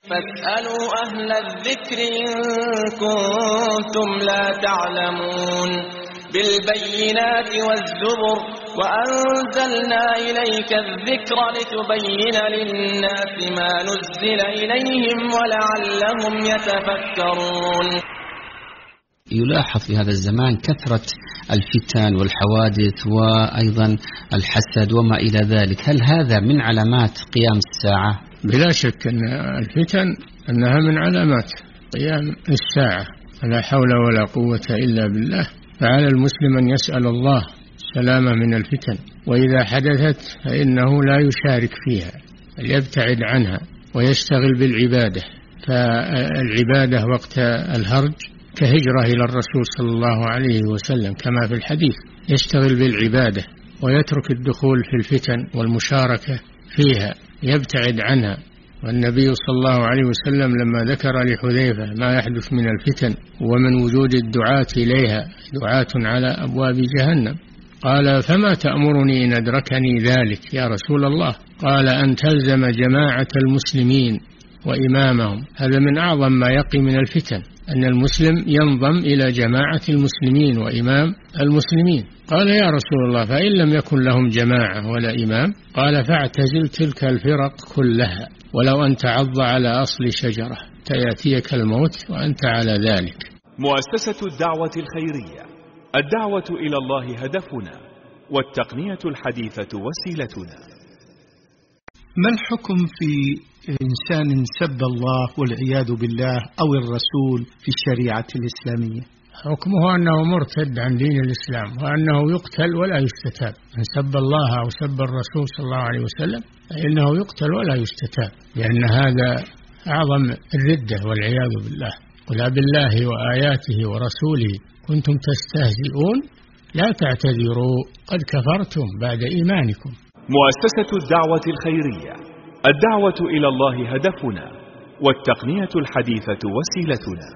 فاسألوا أهل الذكر إن كنتم لا تعلمون بالبينات والزبر وأنزلنا إليك الذكر لتبين للناس ما نزل إليهم ولعلهم يتفكرون. يلاحظ في هذا الزمان كثرة الفتن والحوادث وأيضا الحسد وما إلى ذلك، هل هذا من علامات قيام الساعة؟ بلا شك أن الفتن أنها من علامات قيام الساعة، لا حول ولا قوة إلا بالله. فعلى المسلم أن يسأل الله السلامة من الفتن، وإذا حدثت فإنه لا يشارك فيها، يبتعد عنها ويشتغل بالعبادة. فالعبادة وقت الهرج كهجرة إلى الرسول صلى الله عليه وسلم كما في الحديث، يشتغل بالعبادة ويترك الدخول في الفتن والمشاركة فيها، يبتعد عنها. والنبي صلى الله عليه وسلم لما ذكر لحذيفة ما يحدث من الفتن ومن وجود الدعاة إليها، دعاة على أبواب جهنم، قال: فما تأمرني إن أدركني ذلك يا رسول الله؟ قال: أن تلزم جماعة المسلمين وإمامهم. هذا من أعظم ما يقي من الفتن، أن المسلم ينضم إلى جماعة المسلمين وإمام المسلمين. قال: يا رسول الله فإن لم يكن لهم جماعة ولا إمام؟ قال: فاعتزل تلك الفرق كلها ولو أن تعض على أصل شجرة تأتيك الموت وأنت على ذلك. مؤسسة الدعوة الخيرية، الدعوة إلى الله هدفنا، والتقنية الحديثة وسيلتنا. ما الحكم في إنسان سب الله والعياذ بالله أو الرسول في الشريعة الإسلامية؟ حكمه أنه مرتد عن دين الإسلام، وأنه يقتل ولا يستتاب. من سب الله أو سب الرسول صلى الله عليه وسلم فإنه يقتل ولا يستتاب، لأن هذا أعظم الردة والعياذ بالله. قل بالله وآياته ورسوله كنتم تستهزئون لا تعتذروا قد كفرتم بعد إيمانكم. مؤسسة الدعوة الخيرية، الدعوة إلى الله هدفنا، والتقنية الحديثة وسيلتنا.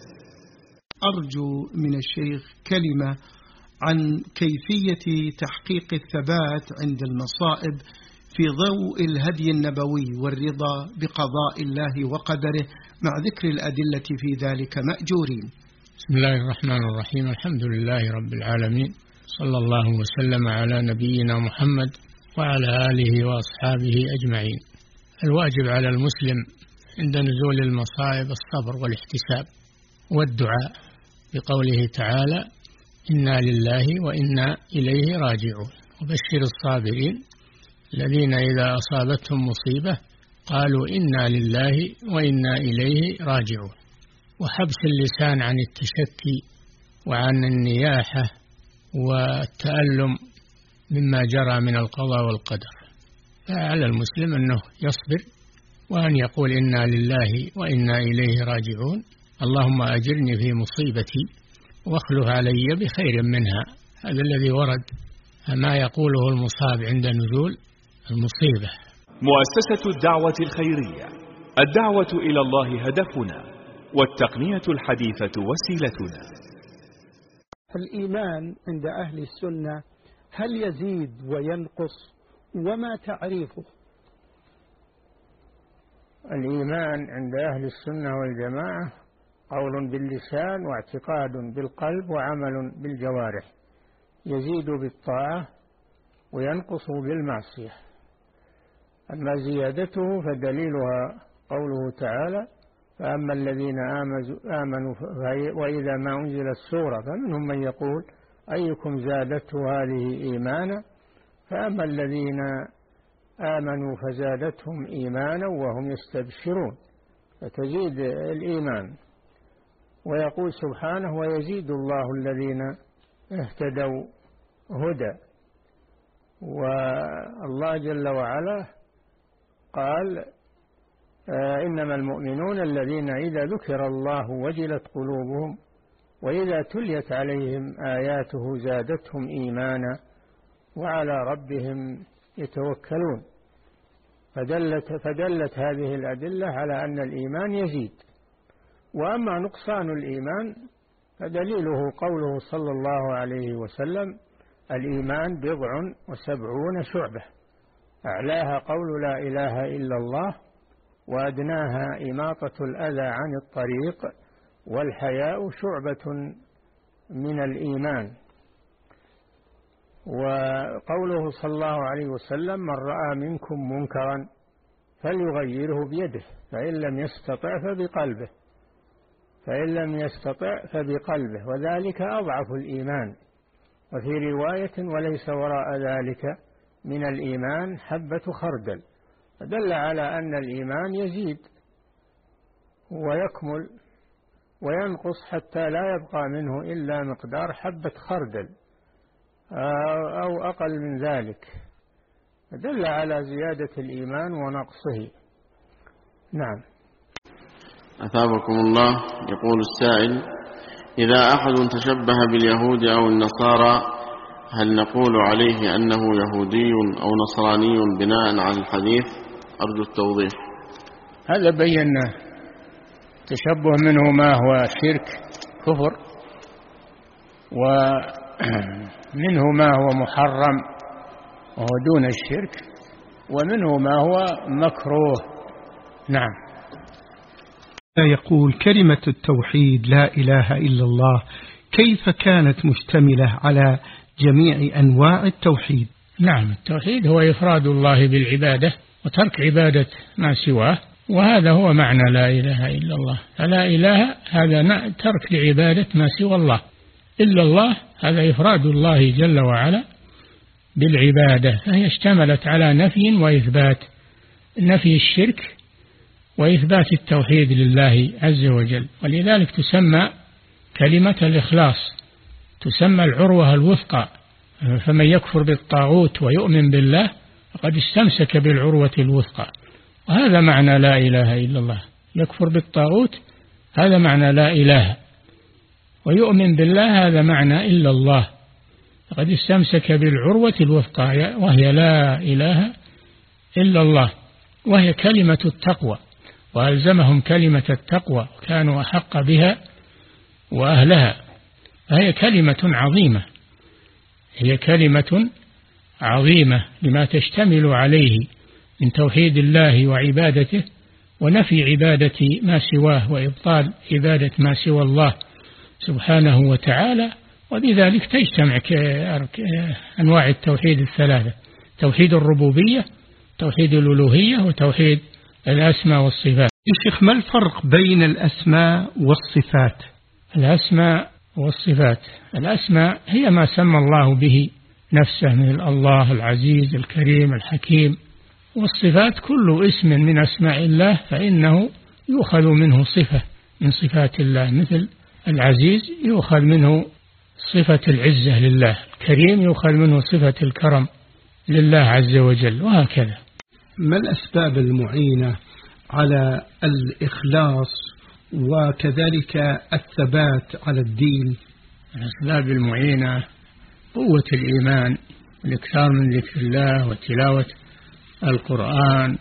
أرجو من الشيخ كلمة عن كيفية تحقيق الثبات عند المصائب في ضوء الهدي النبوي والرضا بقضاء الله وقدره، مع ذكر الأدلة في ذلك مأجورين. بسم الله الرحمن الرحيم، الحمد لله رب العالمين، صلى الله وسلم على نبينا محمد وعلى آله وأصحابه أجمعين. الواجب على المسلم عند نزول المصائب الصبر والاحتساب والدعاء، بقوله تعالى: إنا لله وإنا إليه راجعون. وبشر الصابرين الذين إذا أصابتهم مصيبة قالوا إنا لله وإنا إليه راجعون. وحبس اللسان عن التشكي وعن النياحة والتألم مما جرى من القضاء والقدر. فعلى المسلم أنه يصبر وأن يقول إنا لله وإنا إليه راجعون، اللهم أجرني في مصيبتي واخلف علي بخير منها. هذا الذي ورد ما يقوله المصاب عند نزول المصيبة. مؤسسة الدعوة الخيرية، الدعوة إلى الله هدفنا، والتقنية الحديثة وسيلتنا. الإيمان عند أهل السنة هل يزيد وينقص، وما تعريفه؟ الإيمان عند أهل السنة والجماعة قول باللسان واعتقاد بالقلب وعمل بالجوارح، يزيد بالطاعة وينقص بالمعصية. أما زيادته فدليلها قوله تعالى: فأما الذين آمنوا وإذا ما أنزلت سورة فمنهم من يقول أيكم زادته هذه إيمانا، فأما الذين آمنوا فزادتهم إيمانا وهم يستبشرون، فتزيد الإيمان. ويقول سبحانه: ويزيد الله الذين اهتدوا هدى. والله جل وعلا قال: إنما المؤمنون الذين إذا ذكر الله وجلت قلوبهم وإذا تليت عليهم آياته زادتهم إيمانا وعلى ربهم يتوكلون. فدلت هذه الأدلة على أن الإيمان يزيد. وأما نقصان الإيمان فدليله قوله صلى الله عليه وسلم: الإيمان 79 شعبة، أعلاها قول لا إله إلا الله، وأدناها إماطة الأذى عن الطريق، والحياء شعبة من الإيمان. وقوله صلى الله عليه وسلم: من رأى منكم منكرا فليغيره بيده فإن لم يستطع فبقلبه وذلك أضعف الإيمان. وفي رواية: وليس وراء ذلك من الإيمان حبة خردل. فدل على أن الإيمان يزيد ويكمل وينقص حتى لا يبقى منه إلا مقدار حبة خردل أو أقل من ذلك، دل على زيادة الإيمان ونقصه. نعم. أثابكم الله. يقول السائل: إذا أحد تشبه باليهود أو النصارى هل نقول عليه أنه يهودي أو نصراني بناء على الحديث؟ أرجو التوضيح. هذا بينا تشبه منه ما هو شرك كفر، ومنه ما هو محرم وهو دون الشرك، ومنه ما هو مكروه. نعم. يقول: كلمة التوحيد لا إله إلا الله كيف كانت مشتملة على جميع أنواع التوحيد؟ نعم، التوحيد هو إفراد الله بالعبادة وترك عبادة ما سواه، وهذا هو معنى لا إله إلا الله. فلا إله هذا ترك لعبادة ما سوى الله، إلا الله هذا إفراد الله جل وعلا بالعبادة. فهي اشتملت على نفي وإثبات، نفي الشرك وإثبات التوحيد لله عز وجل. ولذلك تسمى كلمة الإخلاص، تسمى العروة الوثقى. فمن يكفر بالطاغوت ويؤمن بالله فقد استمسك بالعروة الوثقى، وهذا معنى لا إله إلا الله. يكفر بالطاغوت هذا معنى لا إله، ويؤمن بالله هذا معنى إلا الله. فقد استمسك بالعروة الوثقى وهي لا إله إلا الله، وهي كلمة التقوى، وألزمهم كلمة التقوى وكانوا أحق بها وأهلها. فهي كلمة عظيمة، هي كلمة عظيمة لما تشتمل عليه من توحيد الله وعبادته ونفي عبادة ما سواه وإبطال عبادة ما سوى الله سبحانه وتعالى. وبذلك تجتمع أنواع التوحيد الثلاثة: توحيد الربوبية، توحيد الألوهية، وتوحيد الأسماء والصفات. يا شيخ، ما الفرق بين الأسماء والصفات؟ الأسماء والصفات: الأسماء هي ما سمى الله به نفسه من الله العزيز الكريم الحكيم، والصفات كل اسم من أسماء الله فإنه يؤخذ منه صفة من صفات الله، مثل العزيز يؤخذ منه صفة العزة لله، الكريم يؤخذ منه صفة الكرم لله عز وجل، وهكذا. ما الأسباب المعينة على الإخلاص وكذلك الثبات على الدين؟ الأسباب المعينة قوة الإيمان، الإكثار من ذكر الله وتلاوة القرآن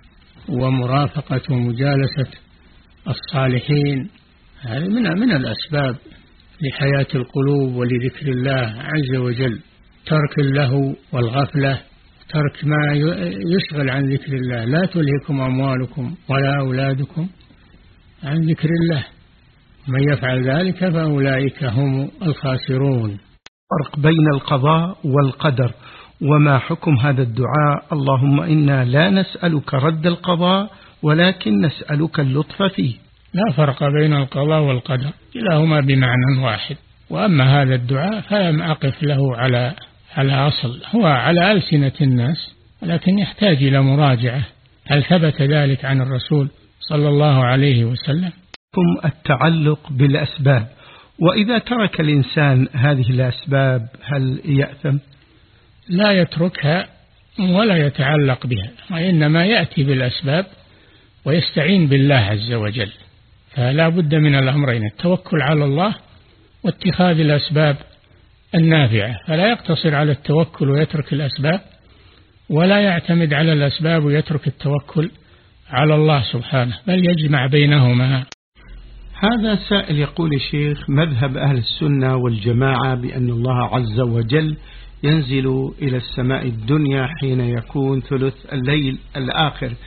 ومرافقة ومجالسة الصالحين. هذه من الأسباب لحياة القلوب ولذكر الله عز وجل. ترك اللهو والغفلة، ترك ما يشغل عن ذكر الله. لا تلهكم أموالكم ولا أولادكم عن ذكر الله، من يفعل ذلك فأولئك هم الخاسرون. فرق بين القضاء والقدر، وما حكم هذا الدعاء: اللهم إنا لا نسألك رد القضاء ولكن نسألك اللطف فيه؟ لا فرق بين القضاء والقدر، كلاهما بمعنى واحد. وأما هذا الدعاء فلم أقف له على أصل، هو على ألسنة الناس، ولكن يحتاج إلى مراجعة. هل ثبت ذلك عن الرسول صلى الله عليه وسلم؟ ثم التعلق بالأسباب، وإذا ترك الإنسان هذه الأسباب هل يأثم؟ لا يتركها ولا يتعلق بها، وإنما يأتي بالأسباب ويستعين بالله عز وجل. فلا بد من الأمرين: التوكل على الله واتخاذ الأسباب النافعة. فلا يقتصر على التوكل ويترك الأسباب، ولا يعتمد على الأسباب ويترك التوكل على الله سبحانه، بل يجمع بينهما. هذا سائل يقول: شيخ، مذهب أهل السنة والجماعة بأن الله عز وجل ينزل إلى السماء الدنيا حين يكون ثلث الليل الآخر،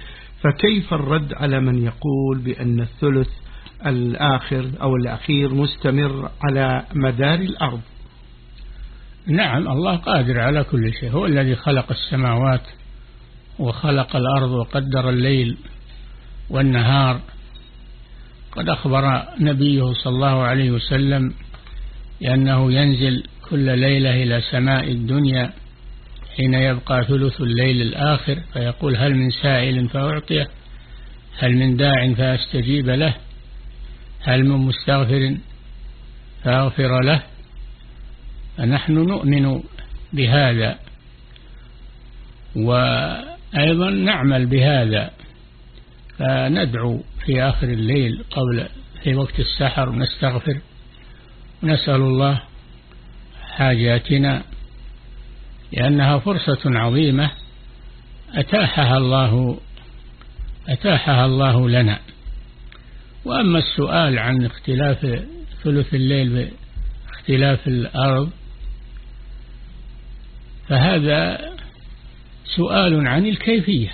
فكيف الرد على من يقول بأن الثلث الآخر أو الأخير مستمر على مدار الأرض؟ نعم، الله قادر على كل شيء، هو الذي خلق السماوات وخلق الأرض وقدر الليل والنهار. قد أخبر نبيه صلى الله عليه وسلم لأنه ينزل كل ليلة إلى سماء الدنيا حين يبقى ثلث الليل الآخر فيقول: هل من سائل فأعطيه، هل من داع فأستجيب له، هل من مستغفر فأغفر له. فنحن نؤمن بهذا وأيضا نعمل بهذا، فندعو في آخر الليل في وقت السحر نستغفر ونسأل الله حاجاتنا، لأنها فرصة عظيمة أتاحها الله لنا. وأما السؤال عن اختلاف ثلث الليل باختلاف الأرض فهذا سؤال عن الكيفية،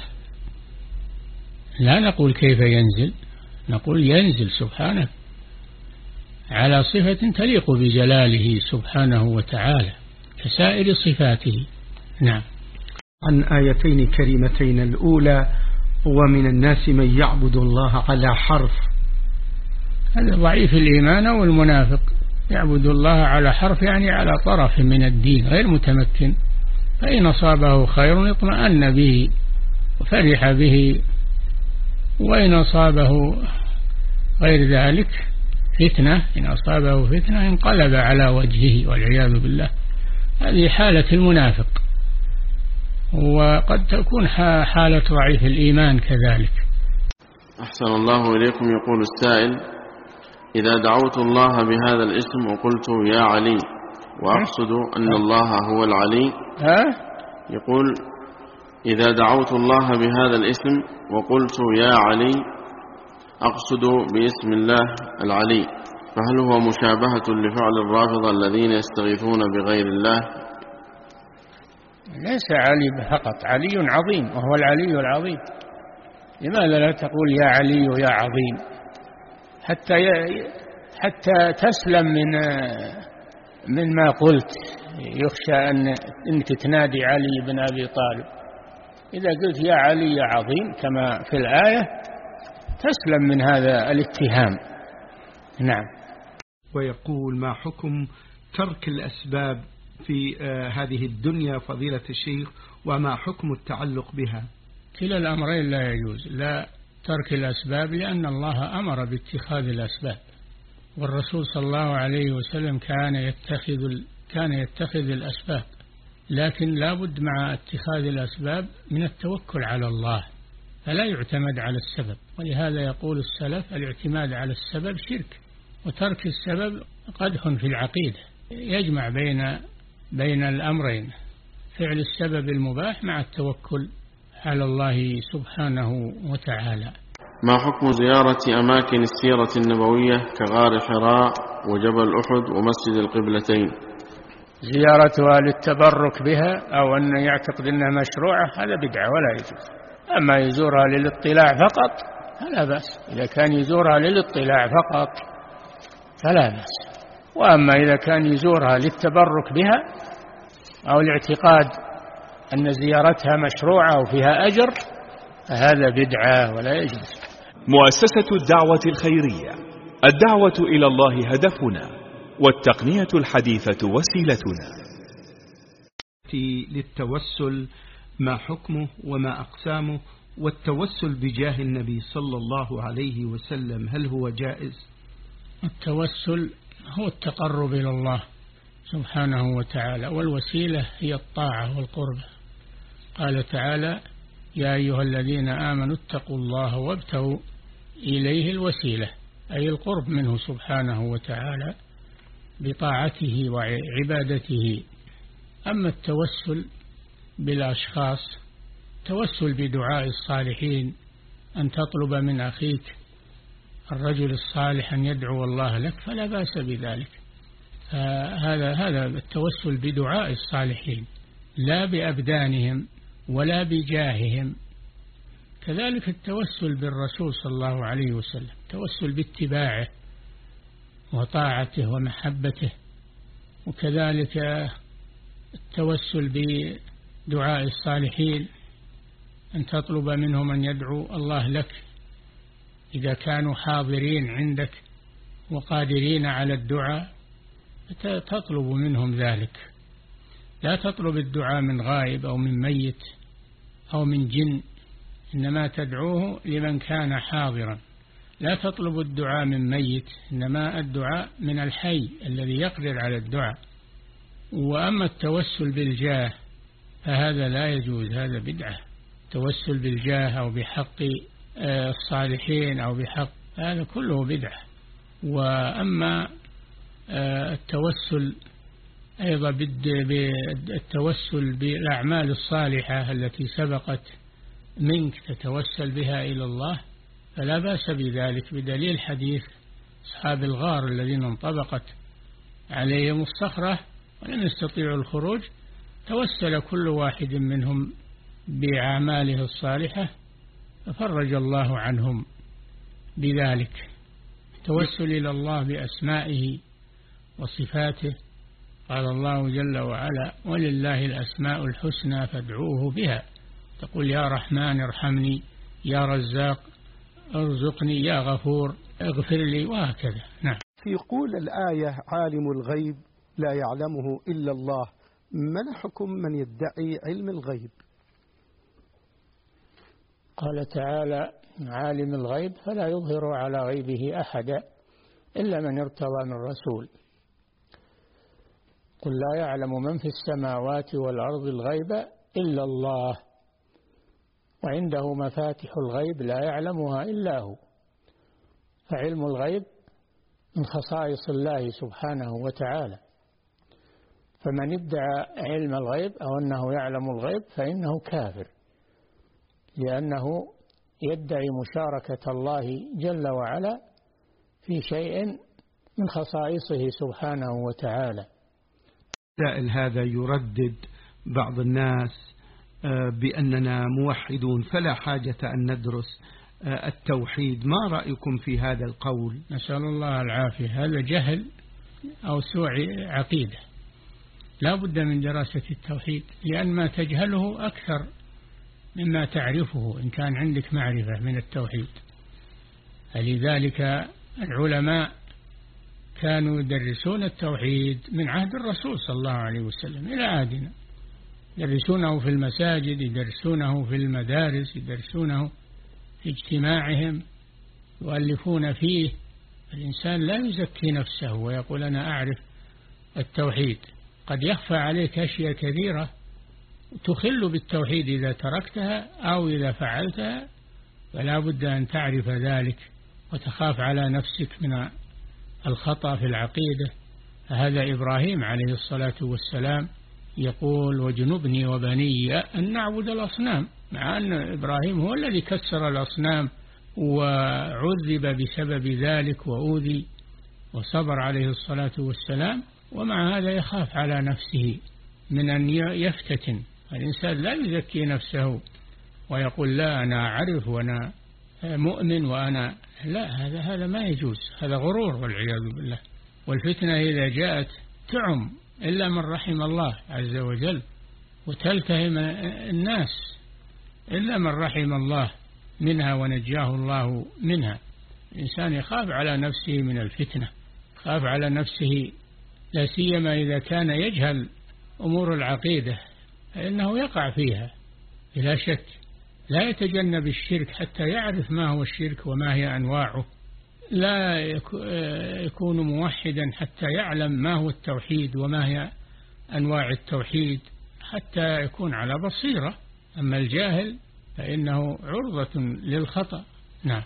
لا نقول كيف ينزل، نقول ينزل سبحانه على صفة تليق بجلاله سبحانه وتعالى كسائر صفاته. نعم. عن آيتين كريمتين، الأولى: ومن الناس من يعبد الله على حرف. هذا ضعيف الإيمان والمنافق، يعبد الله على حرف يعني على طرف من الدين غير متمكن، فإن أصابه خير اطمأن به وفرح به، وإن أصابه غير ذلك فتنة، إن أصابه فتنة انقلب على وجهه والعياذ بالله. هذه حالة المنافق، وقد تكون حالة ضعيف الإيمان كذلك. أحسن الله إليكم. يقول السائل: إذا دعوت الله بهذا الاسم وقلت يا علي وأقصد أن الله هو العلي. يقول: إذا دعوت الله بهذا الاسم وقلت يا علي أقصد باسم الله العلي، فهل هو مشابهة لفعل الرافضة الذين يستغيثون بغير الله؟ ليس علي فقط، علي عظيم وهو العلي العظيم. لماذا لا تقول يا علي يا عظيم حتى تسلم من ما قلت؟ يخشى أنك تنادي علي بن أبي طالب. إذا قلت يا علي يا عظيم كما في الآية تسلم من هذا الاتهام. نعم. ويقول: ما حكم ترك الأسباب في هذه الدنيا فضيلة الشيخ، وما حكم التعلق بها؟ كلا الأمرين لا يجوز، لا ترك الأسباب لأن الله أمر باتخاذ الأسباب، والرسول صلى الله عليه وسلم كان يتخذ الأسباب، لكن لا بد مع اتخاذ الأسباب من التوكل على الله، فلا يعتمد على السبب. ولهذا يقول السلف: الاعتماد على السبب شرك، وترك السبب قدح في العقيدة. يجمع بين الأمرين، فعل السبب المباح مع التوكل على الله سبحانه وتعالى. ما حكم زيارة أماكن السيرة النبوية كغار حراء وجبل أحد ومسجد القبلتين؟ زيارتها للتبرك بها أو أن يعتقد أنها مشروعة هذا بدعة ولا يجوز. أما يزورها للاطلاع فقط فلا بأس، إذا كان يزورها للاطلاع فقط فلا بأس. وأما إذا كان يزورها للتبرك بها أو الاعتقاد أن زيارتها مشروعة وفيها أجر فهذا بدعة ولا يجوز. مؤسسة الدعوة الخيرية، الدعوة إلى الله هدفنا، والتقنية الحديثة وسيلتنا. للتوسل ما حكمه وما أقسامه، والتوسل بجاه النبي صلى الله عليه وسلم هل هو جائز؟ التوسل هو التقرب إلى الله سبحانه وتعالى، والوسيلة هي الطاعة والقربة. قال تعالى: يا أيها الذين آمنوا اتقوا الله وابتغوا إليه الوسيلة، أي القرب منه سبحانه وتعالى بطاعته وعبادته. أما التوسل بالأشخاص، توسل بدعاء الصالحين، أن تطلب من أخيك الرجل الصالح أن يدعو الله لك فلا بأس بذلك. هذا التوسل بدعاء الصالحين، لا بأبدانهم ولا بجاههم، كذلك التوسل بالرسول صلى الله عليه وسلم، التوسل باتباعه وطاعته ومحبته، وكذلك التوسل بدعاء الصالحين، أن تطلب منهم أن يدعو الله لك إذا كانوا حاضرين عندك وقادرين على الدعاء، تطلب منهم ذلك. لا تطلب الدعاء من غائب أو من ميت أو من جن، إنما تدعوه لمن كان حاضرا. لا تطلب الدعاء من ميت، إنما الدعاء من الحي الذي يقدر على الدعاء. وأما التوسل بالجاه فهذا لا يجوز، هذا بدعة. التوسل بالجاه أو بحق الصالحين أو بحق، هذا كله بدعة. وأما التوسل أيضا بالتوسل بالأعمال الصالحة التي سبقت منك تتوسل بها إلى الله، فلا بأس بذلك، بدليل حديث أصحاب الغار الذين انطبقت عليهم الصخرة ولم يستطيعوا الخروج، توسل كل واحد منهم بأعماله الصالحة ففرج الله عنهم بذلك. توسل إلى الله بأسمائه وصفاته، قال الله جل وعلا: ولله الأسماء الحسنى فادعوه بها. تقول يا رحمن ارحمني، يا رزاق ارزقني، يا غفور اغفر لي، وهكذا. نعم. في قول الآية عالم الغيب لا يعلمه إلا الله، ما حكم من يدعي علم الغيب؟ قال تعالى: عالم الغيب فلا يظهر على غيبه أحدا إلا من ارتضى من رسول. قل لا يعلم من في السماوات والأرض الغيب إلا الله وعنده مفاتح الغيب لا يعلمها إلا هو. فعلم الغيب من خصائص الله سبحانه وتعالى، فمن ادعى علم الغيب أو أنه يعلم الغيب فإنه كافر، لأنه يدعي مشاركة الله جل وعلا في شيء من خصائصه سبحانه وتعالى. السائل هذا يردد بعض الناس بأننا موحدون فلا حاجة أن ندرس التوحيد، ما رأيكم في هذا القول؟ نسأل الله العافية. هذا جهل أو سوء عقيدة، لا بد من دراسة التوحيد، لأن ما تجهله أكثر مما تعرفه إن كان عندك معرفة من التوحيد. فلذلك العلماء كانوا يدرسون التوحيد من عهد الرسول صلى الله عليه وسلم إلى عهدنا، يدرسونه في المساجد، يدرسونه في المدارس، يدرسونه في اجتماعهم، يؤلفون فيه. الإنسان لا يزكي نفسه ويقول أنا أعرف التوحيد، قد يخفى عليك أشياء كثيرة تخل بالتوحيد إذا تركتها أو إذا فعلتها، فلا بد أن تعرف ذلك وتخاف على نفسك من الخطأ في العقيدة. هذا إبراهيم عليه الصلاة والسلام يقول: وجنبني وبني أن نعبد الأصنام، مع أن إبراهيم هو الذي كسر الأصنام وعذب بسبب ذلك وأوذي وصبر عليه الصلاة والسلام، ومع هذا يخاف على نفسه من أن يفتتن. الإنسان لا يزكي نفسه ويقول لا أنا أعرف وأنا مؤمن وأنا لا، هذا ما يجوز، هذا غرور والعياذ بالله. والفتنة إذا جاءت تعم إلا من رحم الله عز وجل، وتلتهم الناس إلا من رحم الله منها ونجاه الله منها. الإنسان يخاف على نفسه من الفتنة، يخاف على نفسه، لا سيما إذا كان يجهل أمور العقيدة فإنه يقع فيها بلا شك. لا يتجنب الشرك حتى يعرف ما هو الشرك وما هي أنواعه، لا يكون موحدا حتى يعلم ما هو التوحيد وما هي أنواع التوحيد حتى يكون على بصيرة. أما الجاهل فإنه عرضة للخطأ. نعم.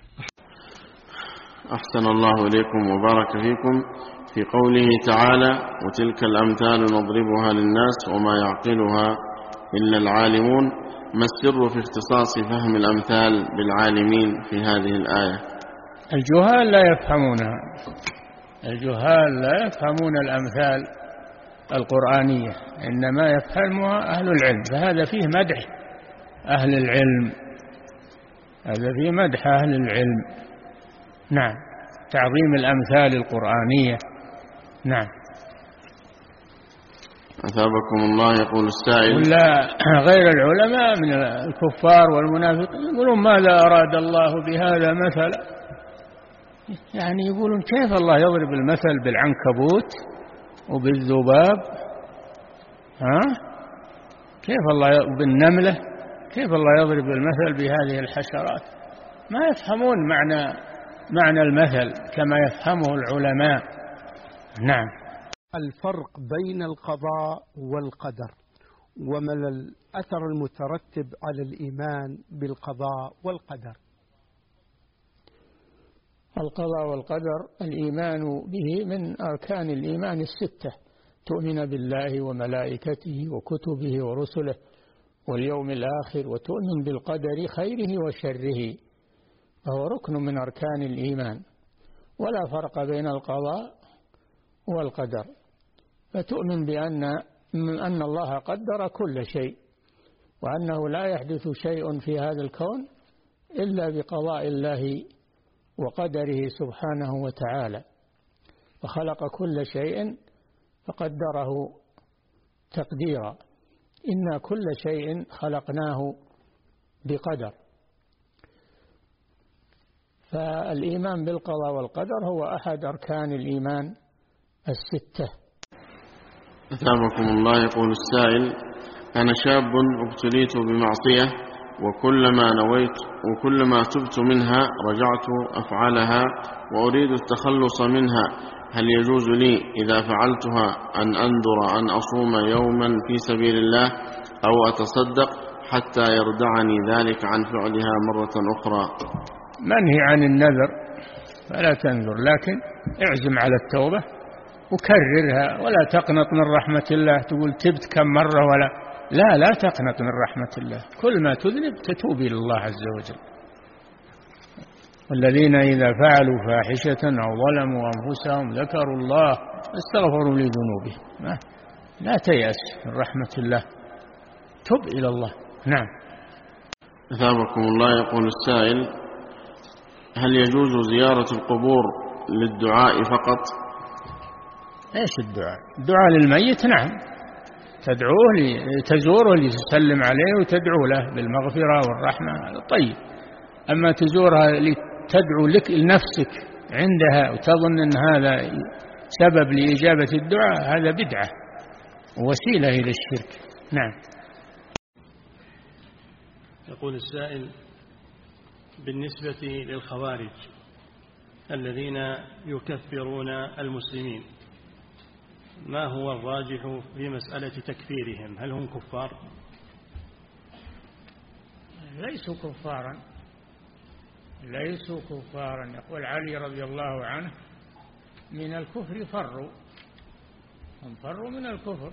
أحسن الله إليكم وبارك فيكم. في قوله تعالى: وتلك الأمثال نضربها للناس وما يعقلها إلا العالمون، ما السر في اختصاص فهم الأمثال بالعالمين في هذه الآية؟ الجهال لا يفهمونها، الجهال لا يفهمون الأمثال القرآنية، إنما يفهمها أهل العلم، فهذا فيه مدح أهل العلم هذا في مدح أهل العلم. نعم، تعظيم الأمثال القرآنية. نعم. أثابكم الله. يقول السائل: ولا غير العلماء من الكفار والمنافقين يقولون ماذا أراد الله بهذا مثلا، يعني يقولون كيف الله يضرب المثل بالعنكبوت وبالذباب، كيف الله بالنملة، كيف الله يضرب المثل بهذه الحشرات؟ ما يفهمون معنى المثل كما يفهمه العلماء. نعم. الفرق بين القضاء والقدر، وما الأثر المترتب على الإيمان بالقضاء والقدر؟ القضاء والقدر الإيمان به من أركان الإيمان الستة: تؤمن بالله وملائكته وكتبه ورسله واليوم الآخر، وتؤمن بالقدر خيره وشره، فهو ركن من أركان الإيمان، ولا فرق بين القضاء والقدر. فتؤمن بأن الله قدر كل شيء، وأنه لا يحدث شيء في هذا الكون إلا بقضاء الله وقدره سبحانه وتعالى، وخلق كل شيء فقدره تقديرا. إنا كل شيء خلقناه بقدر. فالإيمان بالقضاء والقدر هو أحد أركان الإيمان الستة. أثابكم الله. يقول السائل: أنا شاب ابتليت بمعصية، وكلما تبت منها رجعت أفعلها وأريد التخلص منها، هل يجوز لي إذا فعلتها أن أنذر أن أصوم يوما في سبيل الله أو أتصدق حتى يردعني ذلك عن فعلها مرة أخرى؟ منهي عن النذر، فلا تنذر، لكن اعزم على التوبة وكررها، ولا تقنط من رحمة الله تقول تبت كم مرة، لا تقنط من رحمة الله. كل ما تذنب تتوب إلى الله عز وجل. والذين إذا فعلوا فاحشة أو ظلموا أنفسهم ذكروا الله استغفروا لذنوبهم. لا تيأس من رحمة الله، تب إلى الله. نعم. أثابكم الله. يقول السائل: هل يجوز زيارة القبور للدعاء فقط؟ ايش الدعاء؟ الدعاء للميت نعم، تدعوه تزوره لتسلم عليه وتدعو له بالمغفرة والرحمة، طيب. أما تزورها لتدعو لك لنفسك عندها وتظن أن هذا سبب لإجابة الدعاء، هذا بدعة ووسيلة إلى الشرك. نعم. يقول السائل: بالنسبة للخوارج الذين يكفرون المسلمين، ما هو الراجح في مسألة تكفيرهم؟ هل هم كفار؟ ليسوا كفارا. يقول علي رضي الله عنه: من الكفر فروا، هم فروا من الكفر،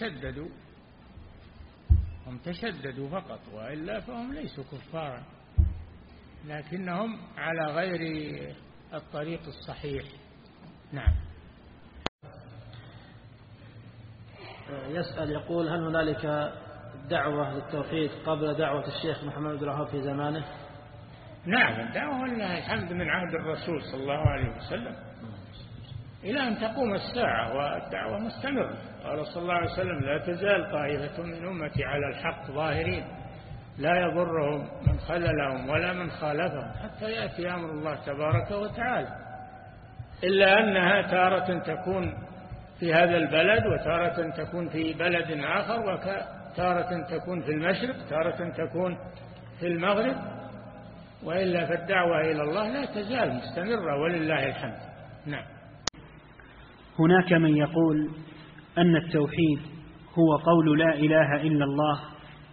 هم تشددوا فقط، وإلا فهم ليسوا كفارا، لكنهم على غير الطريق الصحيح. نعم. يسأل يقول: هل هنالك دعوة للتوحيد قبل دعوة الشيخ محمد بن عبد في زمانه؟ نعم، الدعوة لله الحمد من عهد الرسول صلى الله عليه وسلم إلى أن تقوم الساعة، والدعوة مستمرة. قال صلى الله عليه وسلم: لا تزال طائفة من أمتي على الحق ظاهرين لا يضرهم من خذلهم ولا من خالفهم حتى يأتي أمر الله تبارك وتعالى، إلا أنها تارة تكون في هذا البلد، وتارة تكون في بلد آخر، وتارة تكون في المشرق، تارة تكون في المغرب، وإلا فالدعوة إلى الله لا تزال مستمرة ولله الحمد. نعم. هناك من يقول أن التوحيد هو قول لا إله إلا الله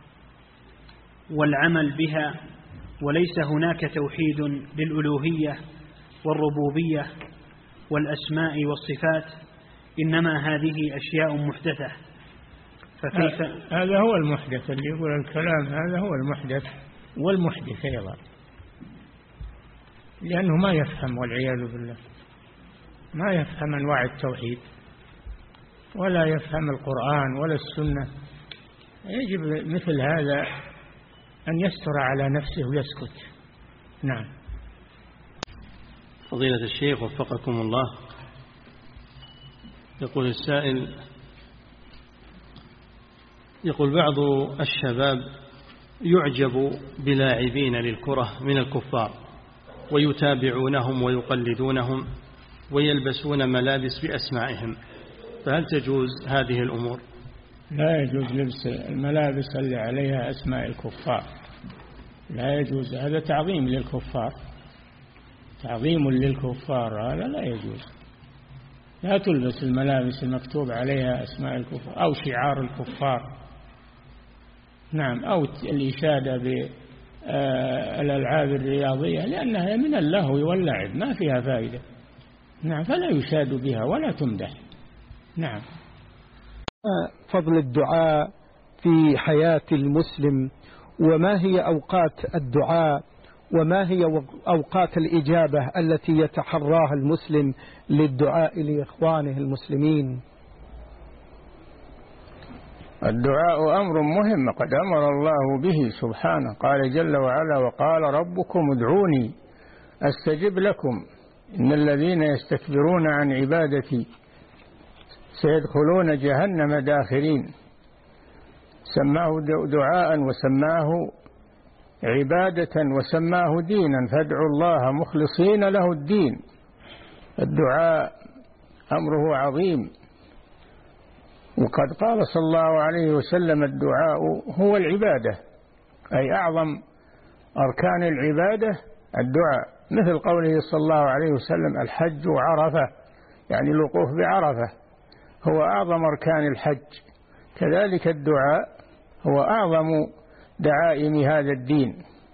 والعمل بها، وليس هناك توحيد للألوهية والربوبية والأسماء والصفات، إنما هذه أشياء محدثة. فكيف؟ هذا هو المحدث، اللي يقول الكلام هذا هو المحدث، والمحدث أيضا، لأنه ما يفهم، والعياذ بالله ما يفهم أنواع التوحيد، ولا يفهم القرآن ولا السنة. يجب مثل هذا أن يستر على نفسه ويسكت، نعم. فضيلة الشيخ وفقكم الله، يقول السائل، يقول بعض الشباب يعجب بلاعبين للكرة من الكفار ويتابعونهم ويقلدونهم ويلبسون ملابس بأسمائهم، فهل تجوز هذه الأمور؟ لا يجوز لبس الملابس اللي عليها أسماء الكفار، لا يجوز، هذا تعظيم للكفار، تعظيم للكفار، هذا لا يجوز. لا تلبس الملابس المكتوب عليها أسماء الكفار أو شعار الكفار. نعم. أو الإشادة بالألعاب الرياضية، لأنها من اللهو واللعب ما فيها فائدة. نعم. فلا يشاد بها ولا تمدح. نعم. فضل الدعاء في حياة المسلم، وما هي أوقات الدعاء، وما هي أوقات الإجابة التي يتحراها المسلم للدعاء لإخوانه المسلمين؟ الدعاء أمر مهم قد أمر الله به سبحانه، قال جل وعلا: وقال ربكم ادعوني أستجب لكم إن الذين يستكبرون عن عبادتي سيدخلون جهنم داخرين. سماه دعاء وسماه عبادة وسماه دينا، فادعوا الله مخلصين له الدين. الدعاء أمره عظيم، وقد قال صلى الله عليه وسلم: الدعاء هو العبادة، أي أعظم أركان العبادة الدعاء، مثل قوله صلى الله عليه وسلم: الحج عرفة، يعني الوقوف بعرفة هو أعظم أركان الحج. كذلك الدعاء هو أعظم دعائم هذا الدين،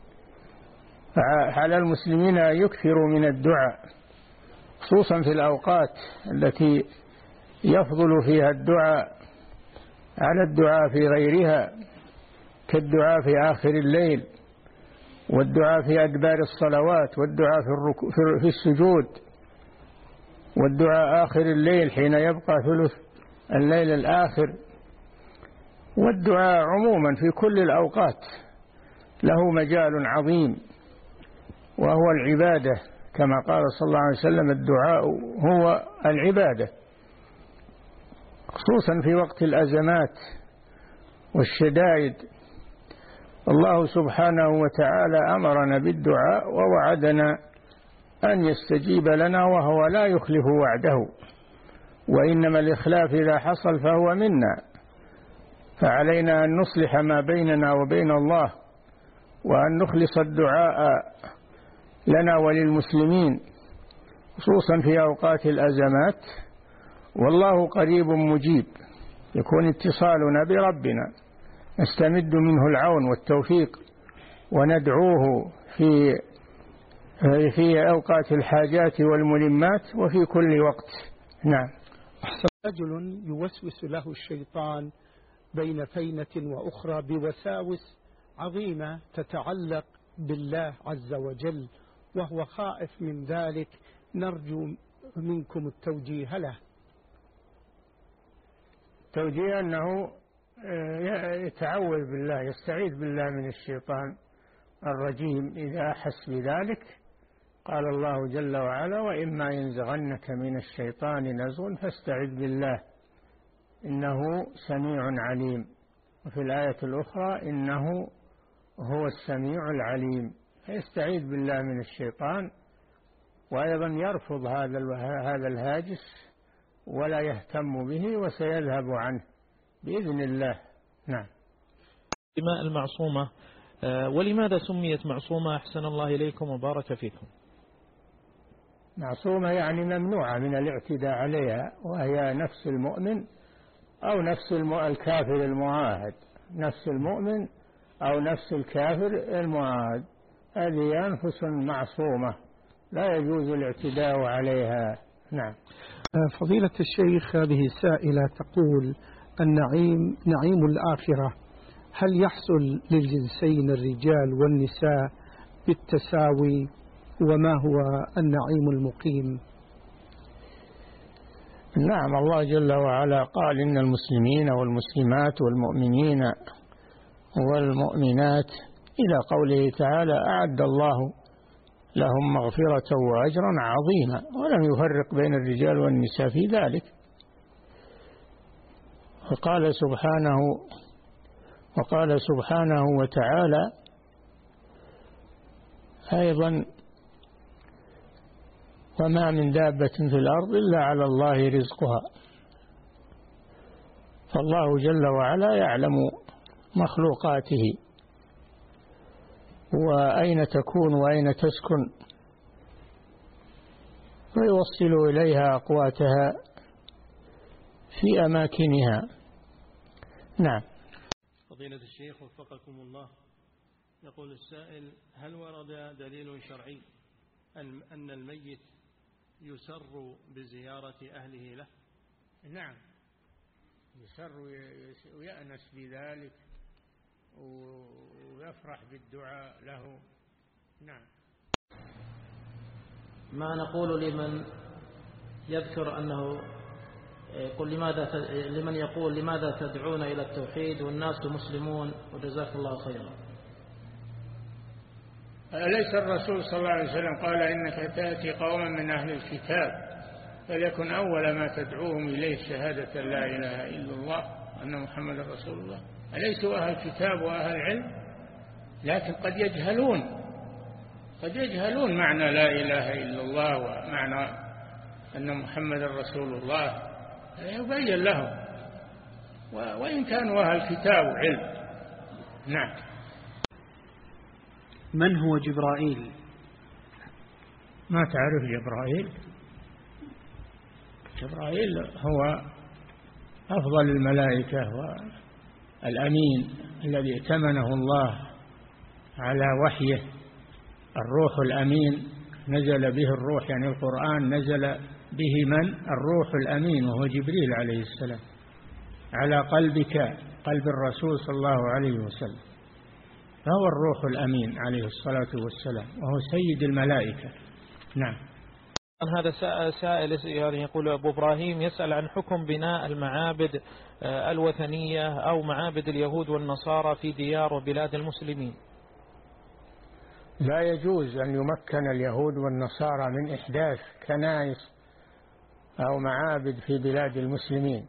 فعلى المسلمين أن يكثروا من الدعاء، خصوصا في الأوقات التي يفضل فيها الدعاء على الدعاء في غيرها، كالدعاء في آخر الليل، والدعاء في أدبار الصلوات، والدعاء في السجود، والدعاء آخر الليل حين يبقى ثلث الليل الآخر، والدعاء عموما في كل الأوقات له مجال عظيم، وهو العبادة، كما قال صلى الله عليه وسلم: الدعاء هو العبادة، خصوصا في وقت الأزمات والشدائد. الله سبحانه وتعالى أمرنا بالدعاء ووعدنا أن يستجيب لنا، وهو لا يخلف وعده، وإنما الإخلاف إذا حصل فهو منا، فعلينا أن نصلح ما بيننا وبين الله، وأن نخلص الدعاء لنا وللمسلمين، خصوصا في أوقات الأزمات، والله قريب مجيب. يكون اتصالنا بربنا، نستمد منه العون والتوفيق، وندعوه في أوقات الحاجات والملمات وفي كل وقت. نعم. رجل يوسوس له الشيطان بين فينة وأخرى بوساوس عظيمة تتعلق بالله عز وجل، وهو خائف من ذلك، نرجو منكم التوجيه له. توجيه أنه يتعوذ بالله، يستعيذ بالله من الشيطان الرجيم إذا أحس بذلك. قال الله جل وعلا: وإما ينزغنك من الشيطان نزغ فاستعذ بالله إنه سميع عليم. وفي الآية الأخرى: إنه هو السميع العليم. فيستعيذ بالله من الشيطان، وأيضا يرفض هذا الهاجس ولا يهتم به، وسيذهب عنه بإذن الله. نعم. دماء المعصومة، ولماذا سميت معصومة أحسن الله إليكم وبارك فيكم؟ معصومة يعني ممنوعة من الاعتداء عليها، وهي نفس المؤمن أو نفس الكافر المعاهد، نفس المؤمن أو نفس الكافر المعاهد، هذه أنفس معصومة لا يجوز الاعتداء عليها. نعم. فضيلة الشيخ، هذه سائلة تقول: نعيم الآخرة هل يحصل للجنسين الرجال والنساء بالتساوي؟ وما هو النعيم المقيم؟ نعم، الله جل وعلا قال: إن المسلمين والمسلمات والمؤمنين والمؤمنات، إلى قوله تعالى: أعد الله لهم مغفرة وأجرا عظيما، ولم يفرق بين الرجال والنساء في ذلك. وقال سبحانه وتعالى أيضا: وما من دابة في الأرض إلا على الله رزقها. فالله جل وعلا يعلم مخلوقاته وأين تكون وأين تسكن، ويوصل إليها أقواتها في أماكنها. نعم. فضيلة الشيخ وفقكم الله، يقول السائل: هل ورد دليل شرعي أن الميت يسر بزيارة أهله له؟ نعم، يسر ويأنس بذلك ويفرح بالدعاء له. نعم. ما نقول لمن يذكر أنه يقول لمن يقول لماذا تدعون إلى التوحيد والناس مسلمون وجزاك الله خيرا؟ أليس الرسول صلى الله عليه وسلم قال: إنك تأتي قوما من أهل الكتاب فليكن أول ما تدعوهم إليه شهادة لا إله إلا الله وأن محمد رسول الله. أليسوا أهل كتاب وأهل علم؟ لكن قد يجهلون معنى لا إله إلا الله ومعنى أن محمد رسول الله، يبين لهم وإن كانوا أهل كتاب وعلم. نعم. من هو جبرائيل؟ ما تعرف جبرائيل؟ جبرائيل هو أفضل الملائكة والأمين الذي ائتمنه الله على وحيه. الروح الأمين نزل به الروح، يعني القرآن نزل به من؟ الروح الأمين، وهو جبريل عليه السلام، على قلبك، قلب الرسول صلى الله عليه وسلم، فهو الروح الأمين عليه الصلاة والسلام، وهو سيد الملائكة. نعم. هذا سائل يعني يقول: أبو إبراهيم يسأل عن حكم بناء المعابد الوثنية أو معابد اليهود والنصارى في ديار وبلاد المسلمين. لا يجوز أن يمكن اليهود والنصارى من إحداث كنائس أو معابد في بلاد المسلمين،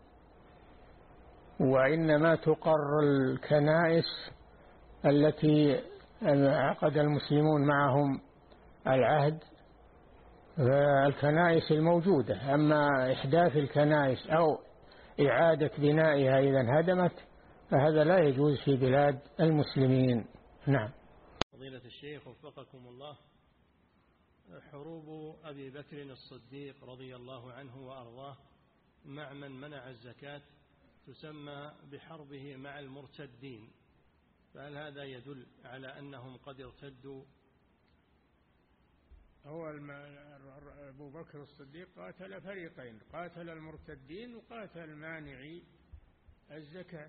وإنما تقر الكنائس التي عقد المسلمون معهم العهد، الكنائس الموجودة. أما إحداث الكنائس أو إعادة بنائها إذا انهدمت فهذا لا يجوز في بلاد المسلمين. نعم. فضيلة الشيخ وفقكم الله، حروب أبي بكر الصديق رضي الله عنه وأرضاه مع من منع الزكاة تسمى بحربه مع المرتدين، فهل هذا يدل على أنهم قد ارتدوا؟ هو أبو بكر الصديق قاتل فريقين: قاتل المرتدين وقاتل مانعي الزكاة.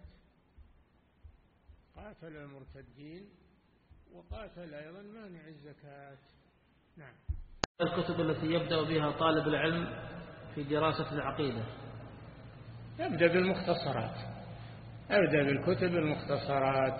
قاتل المرتدين وقاتل أيضا مانع الزكاة. نعم. الكتب التي يبدأ بها طالب العلم في دراسة العقيدة؟ يبدأ بالمختصرات، أبدأ بالكتب المختصرات،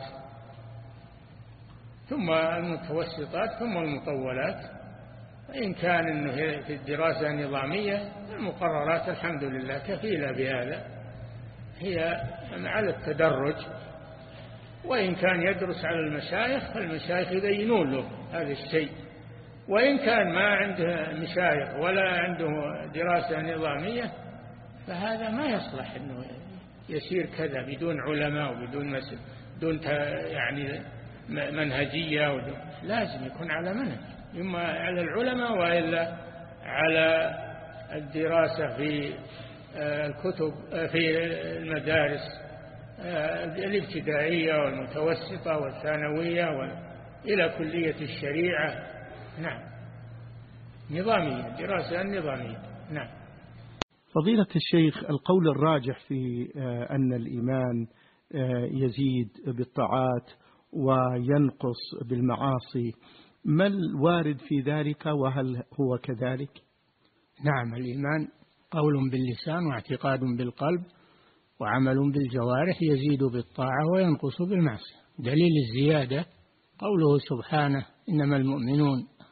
ثم المتوسطات، ثم المطولات. وإن كان إنه في الدراسة النظامية المقررات الحمد لله كفيلة بهذا، هي على التدرج. وإن كان يدرس على المشايخ فالمشايخ يبينون له هذا الشيء. وإن كان ما عنده مشايخ ولا عنده دراسة نظامية فهذا ما يصلح إنه يسير كذا بدون علماء وبدون يعني منهجية، لازم يكون على منهج، إما على العلماء وإلا على الدراسة في الكتب في المدارس الابتدائية والمتوسطة والثانوية إلى كلية الشريعة. نعم. نظامية، دراسة نظامية. نعم. فضيلة الشيخ، القول الراجح في أن الإيمان يزيد بالطاعات وينقص بالمعاصي، ما الوارد في ذلك وهل هو كذلك؟ نعم، الإيمان قول باللسان واعتقاد بالقلب وعمل بالجوارح، يزيد بالطاعة وينقص بالمعصية. دليل الزيادة قوله سبحانه: إنما المؤمنون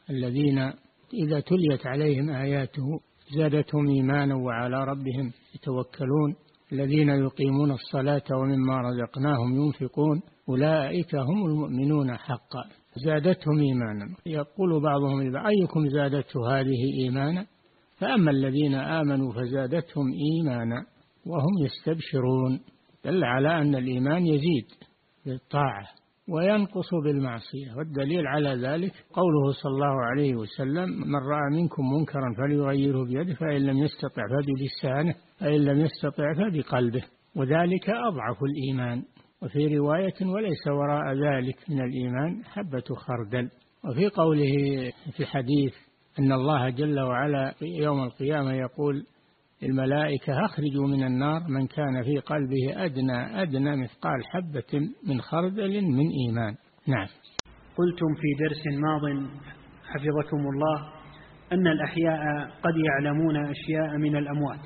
الذين إذا تليت عليهم آياته زادتهم إيمانا وعلى ربهم يتوكلون الذين يقيمون الصلاة ومما رزقناهم ينفقون أولئك هم المؤمنون حقا زادتهم إيمانا. يقول بعضهم أيكم زادته هذه إيمانا؟ فأما الذين آمنوا فزادتهم إيمانا وهم يستبشرون. دل على أن الإيمان يزيد بالطاعة وينقص بالمعصية، والدليل على ذلك قوله صلى الله عليه وسلم من رأى منكم منكرا فليغيره بيده فإن لم يستطع فبلسانه فإن لم يستطع فبقلبه وذلك أضعف الإيمان. وفي رواية وليس وراء ذلك من الإيمان حبة خردل. وفي قوله في حديث أن الله جل وعلا يوم القيامة يقول الملائكة أخرجوا من النار من كان في قلبه أدنى مثقال حبة من خردل من إيمان. نعم. قلتم في درس ماض حفظكم الله أن الأحياء قد يعلمون أشياء من الأموات،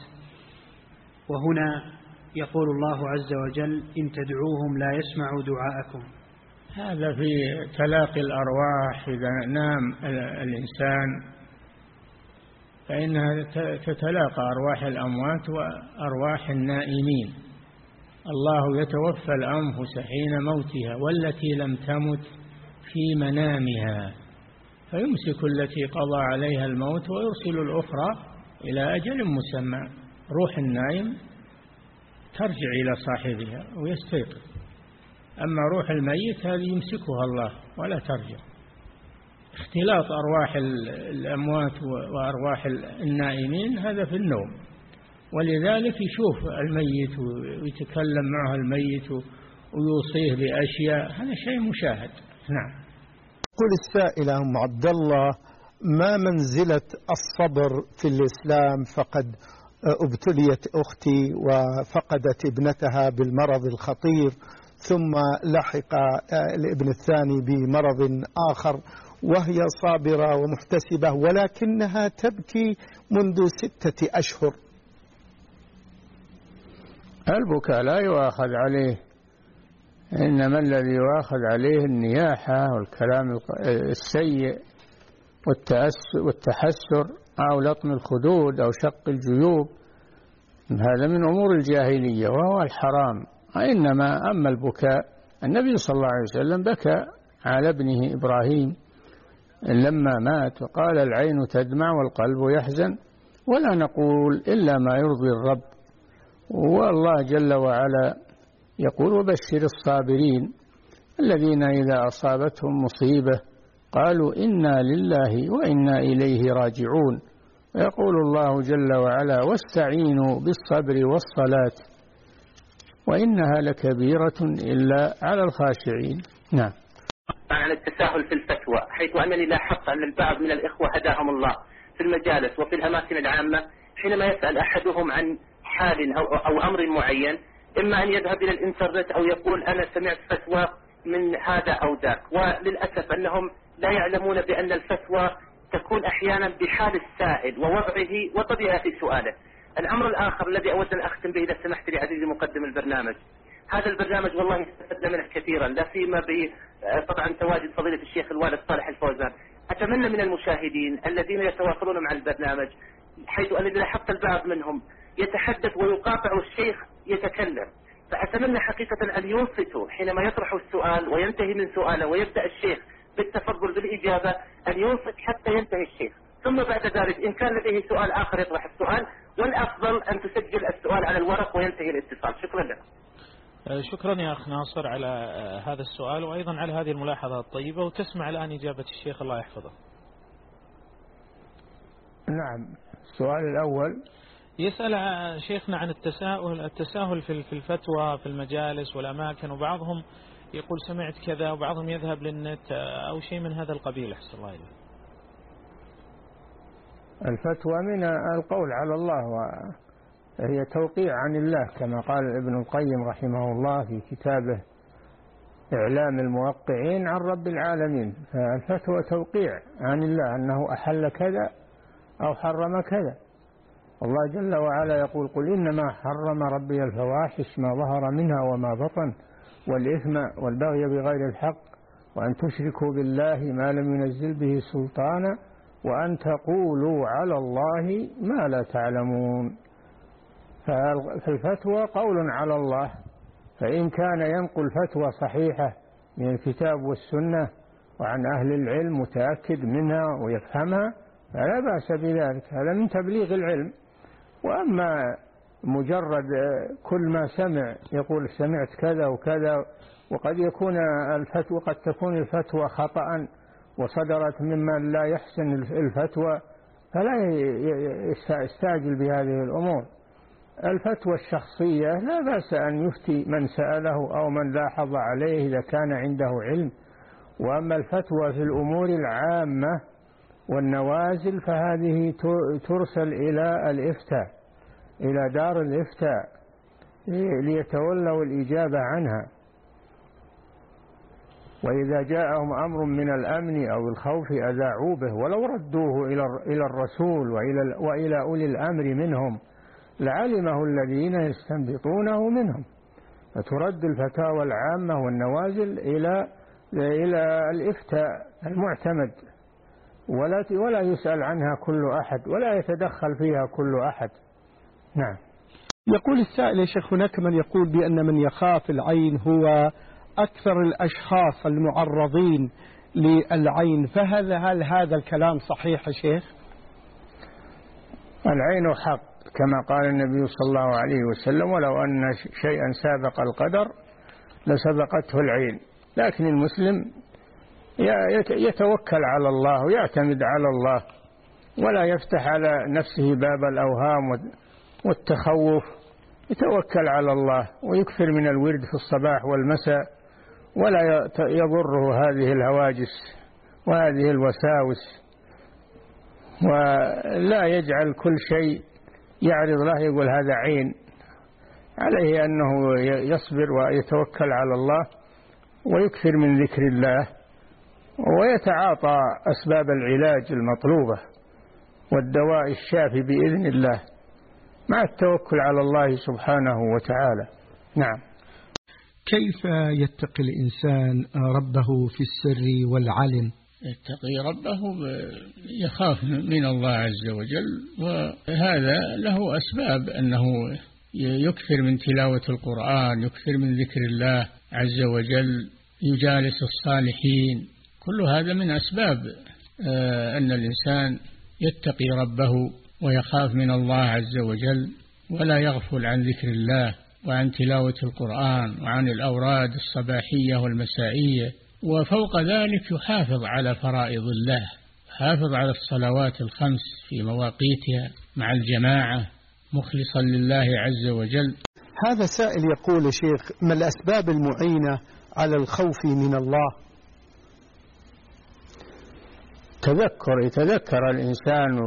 وهنا يقول الله عز وجل إن تدعوهم لا يسمعوا دعاءكم. هذا في تلاقي الأرواح. إذا نام الإنسان فإنها تتلاقى أرواح الأموات وأرواح النائمين. الله يتوفى الأنفس حين موتها والتي لم تمت في منامها فيمسك التي قضى عليها الموت ويرسل الأخرى إلى أجل مسمى. روح النائم ترجع إلى صاحبها ويستيقظ، أما روح الميت هذه يمسكها الله ولا ترجع. اختلاط أرواح الأموات وأرواح النائمين هذا في النوم، ولذلك يشوف الميت ويتكلم معه الميت ويوصيه بأشياء، هذا شيء مشاهد. نعم. قل السائلة أم عبد الله ما منزلة الصبر في الإسلام؟ فقد ابتليت أختي وفقدت ابنتها بالمرض الخطير، ثم لحق الابن الثاني بمرض آخر وهي صابرة ومحتسبة، ولكنها تبكي منذ 6 أشهر. البكاء لا يؤاخذ عليه، إنما الذي يؤاخذ عليه النياحة والكلام السيء والتحسر أو لطم الخدود أو شق الجيوب، هذا من أمور الجاهلية وهو الحرام. أما البكاء، النبي صلى الله عليه وسلم بكى على ابنه إبراهيم لما مات وقال العين تدمع والقلب يحزن ولا نقول إلا ما يرضي الرب. والله جل وعلا يقول وبشر الصابرين الذين إذا أصابتهم مصيبة قالوا إنا لله وإنا إليه راجعون. ويقول الله جل وعلا واستعينوا بالصبر والصلاة وإنها لكبيرة إلا على الخاشعين. نعم. عن التساهل في الفتوى، حيث أنني لاحظت أن البعض من الإخوة هداهم الله في المجالس وفي الأماكن العامة حينما يسأل أحدهم عن حال أو أمر معين، إما أن يذهب إلى الإنترنت أو يقول أنا سمعت فتوى من هذا أو ذاك، وللأسف أنهم لا يعلمون بأن الفتوى تكون أحيانا بحال السائل ووضعه وطبيعة سؤاله. الأمر الآخر الذي أود أن أختم به إذا سمحت لي عزيزي مقدم البرنامج، هذا البرنامج والله استفدنا منه كثيرا، لا سيما طبعا تواجد فضيلة الشيخ الوالد صالح الفوزان. أتمنى من المشاهدين الذين يتواصلون مع البرنامج، حيث أنني لاحظت البعض منهم يتحدث ويقاطع الشيخ يتكلم، فأتمنى حقيقة أن ينصتوا حينما يطرح السؤال وينتهي من سؤاله ويبدأ الشيخ بالتفضل بالإجابة، أن ينصت حتى ينتهي الشيخ، ثم بعد ذلك إن كان لديه سؤال آخر يطرح السؤال، والأفضل أن تسجل السؤال على الورق وينتهي الاتصال. شكرا لك. شكرا يا أخ ناصر على هذا السؤال وأيضا على هذه الملاحظة الطيبة، وتسمع الآن إجابة الشيخ الله يحفظه. نعم. السؤال الأول يسأل شيخنا عن التساهل في الفتوى في المجالس والأماكن، وبعضهم يقول سمعت كذا وبعضهم يذهب للنت أو شيء من هذا القبيل. أحسن الله إليه. الفتوى من القول على الله وهي توقيع عن الله، كما قال ابن القيم رحمه الله في كتابه إعلام الموقعين عن رب العالمين. فالفتوى توقيع عن الله أنه أحل كذا أو حرم كذا. الله جل وعلا يقول قل إنما حرم ربي الفواحش ما ظهر منها وما بطن والإثم والبغي بغير الحق وأن تشركوا بالله ما لم ينزل به سلطانا وأن تقولوا على الله ما لا تعلمون. فالفتوى قول على الله، فإن كان ينقل فتوى صحيحة من الكتاب والسنة وعن أهل العلم متأكد منها ويفهمها فلا بأس بذلك، هذا من تبليغ العلم. وأما مجرد كل ما سمع يقول سمعت كذا وكذا، وقد يكون الفتوى قد تكون الفتوى خطأ وصدرت ممن لا يحسن الفتوى، فلا يستعجل بهذه الأمور. الفتوى الشخصية لا بأس أن يفتي من سأله أو من لاحظ عليه إذا كان عنده علم. وأما الفتوى في الأمور العامة والنوازل فهذه ترسل إلى الإفتاء، إلى دار الإفتاء ليتولوا الإجابة عنها. وإذا جاءهم أمر من الأمن أو الخوف أذاعوا به ولو ردوه إلى الرسول وإلى أولي الأمر منهم لعلمه الذين يستنبطونه منهم. فترد الفتاوى العامة والنوازل إلى الإفتاء المعتمد، ولا يسأل عنها كل أحد ولا يتدخل فيها كل أحد. نعم. يقول السائل يا شيخ هناك من يقول بأن من يخاف العين هو أكثر الأشخاص المعرضين للعين، هل هذا الكلام صحيح يا شيخ؟ العين حق كما قال النبي صلى الله عليه وسلم: ولو أن شيئا سابق القدر لسبقته العين. لكن المسلم يتوكل على الله ويعتمد على الله ولا يفتح على نفسه باب الأوهام والتخوف، يتوكل على الله ويكثر من الورد في الصباح والمساء، ولا يضره هذه الهواجس وهذه الوساوس، ولا يجعل كل شيء يعرض له يقول هذا عين. عليه أنه يصبر ويتوكل على الله ويكثر من ذكر الله ويتعاطى أسباب العلاج المطلوبة والدواء الشافي بإذن الله مع التوكل على الله سبحانه وتعالى. نعم. كيف يتقي الإنسان ربه في السر والعلن؟ يتقي ربه يخاف من الله عز وجل، وهذا له أسباب، أنه يكثر من تلاوة القرآن، يكثر من ذكر الله عز وجل، يجالس الصالحين. كل هذا من أسباب أن الإنسان يتقي ربه ويخاف من الله عز وجل، ولا يغفل عن ذكر الله وعن تلاوة القرآن وعن الأوراد الصباحية والمسائية. وفوق ذلك يحافظ على فرائض الله، يحافظ على الصلوات الخمس في مواقيتها مع الجماعة مخلصا لله عز وجل. هذا سائل يقول يا شيخ: ما الأسباب المعينة على الخوف من الله؟ يتذكر الإنسان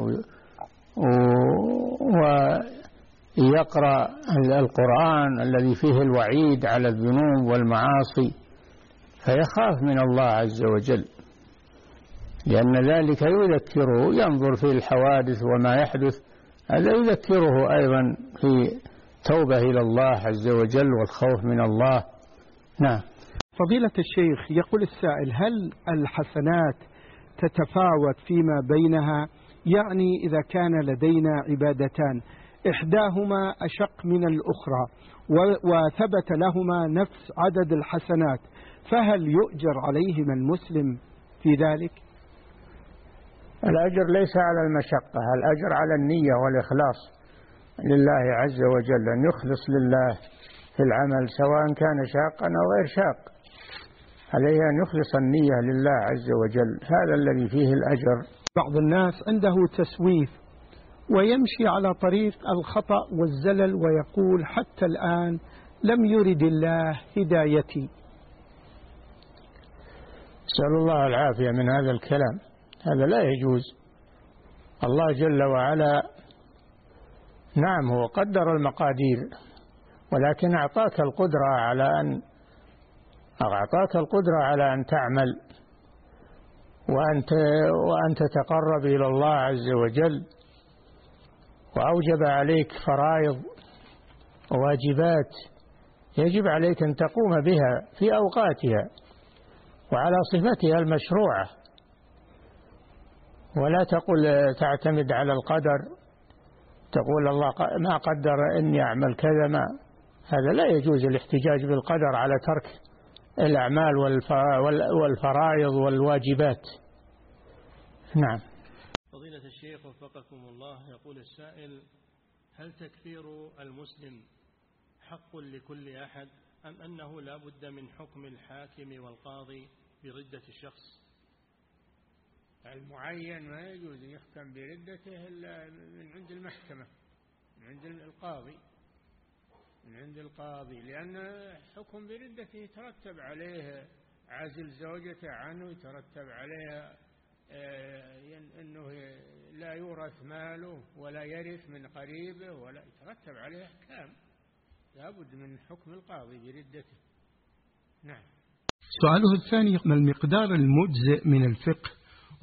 ويقرأ القرآن الذي فيه الوعيد على الذنوب والمعاصي فيخاف من الله عز وجل، لأن ذلك يذكره، ينظر في الحوادث وما يحدث، هذا يذكره أيضا في توبة إلى الله عز وجل والخوف من الله. نعم. فضيلة الشيخ، يقول السائل: هل الحسنات تتفاوت فيما بينها؟ يعني إذا كان لدينا عبادتان إحداهما أشق من الأخرى وثبت لهما نفس عدد الحسنات، فهل يؤجر عليهما المسلم في ذلك؟ الأجر ليس على المشقة، الأجر على النية والإخلاص لله عز وجل، أن يخلص لله في العمل سواء كان شاقا أو غير شاق، عليه أن يخلص النية لله عز وجل، هذا الذي فيه الأجر. بعض الناس عنده تسويف ويمشي على طريق الخطأ والزلل ويقول حتى الآن لم يرد الله هدايتي. نسأل الله العافية من هذا الكلام، هذا لا يجوز. الله جل وعلا نعم هو قدر المقادير، ولكن أعطاك القدرة على أن تعمل وأن تتقرب إلى الله عز وجل، وأوجب عليك فرائض وواجبات يجب عليك أن تقوم بها في أوقاتها، وعلى صفتها المشروعة، ولا تقول تعتمد على القدر، تقول الله ما قدر إني أعمل كذا، ما هذا لا يجوز الاحتجاج بالقدر على ترك الأعمال والفرائض والواجبات. نعم. فضيلة الشيخ وفقكم الله، يقول السائل: هل تكفير المسلم حق لكل أحد، أم أنه لا بد من حكم الحاكم والقاضي بردة الشخص؟ المعين ما يجوز يحكم بردته إلا من عند المحكمة، من عند القاضي، من عند القاضي، لأن حكم بردته يترتب عليه عزل زوجته عنه، يترتب عليه أنه لا يورث ماله ولا يرث من قريبه، ولا يترتب عليه أحكام، لا بد من حكم القاضي بردته. نعم. سؤاله الثاني: ما المقدار المجزئ من الفقه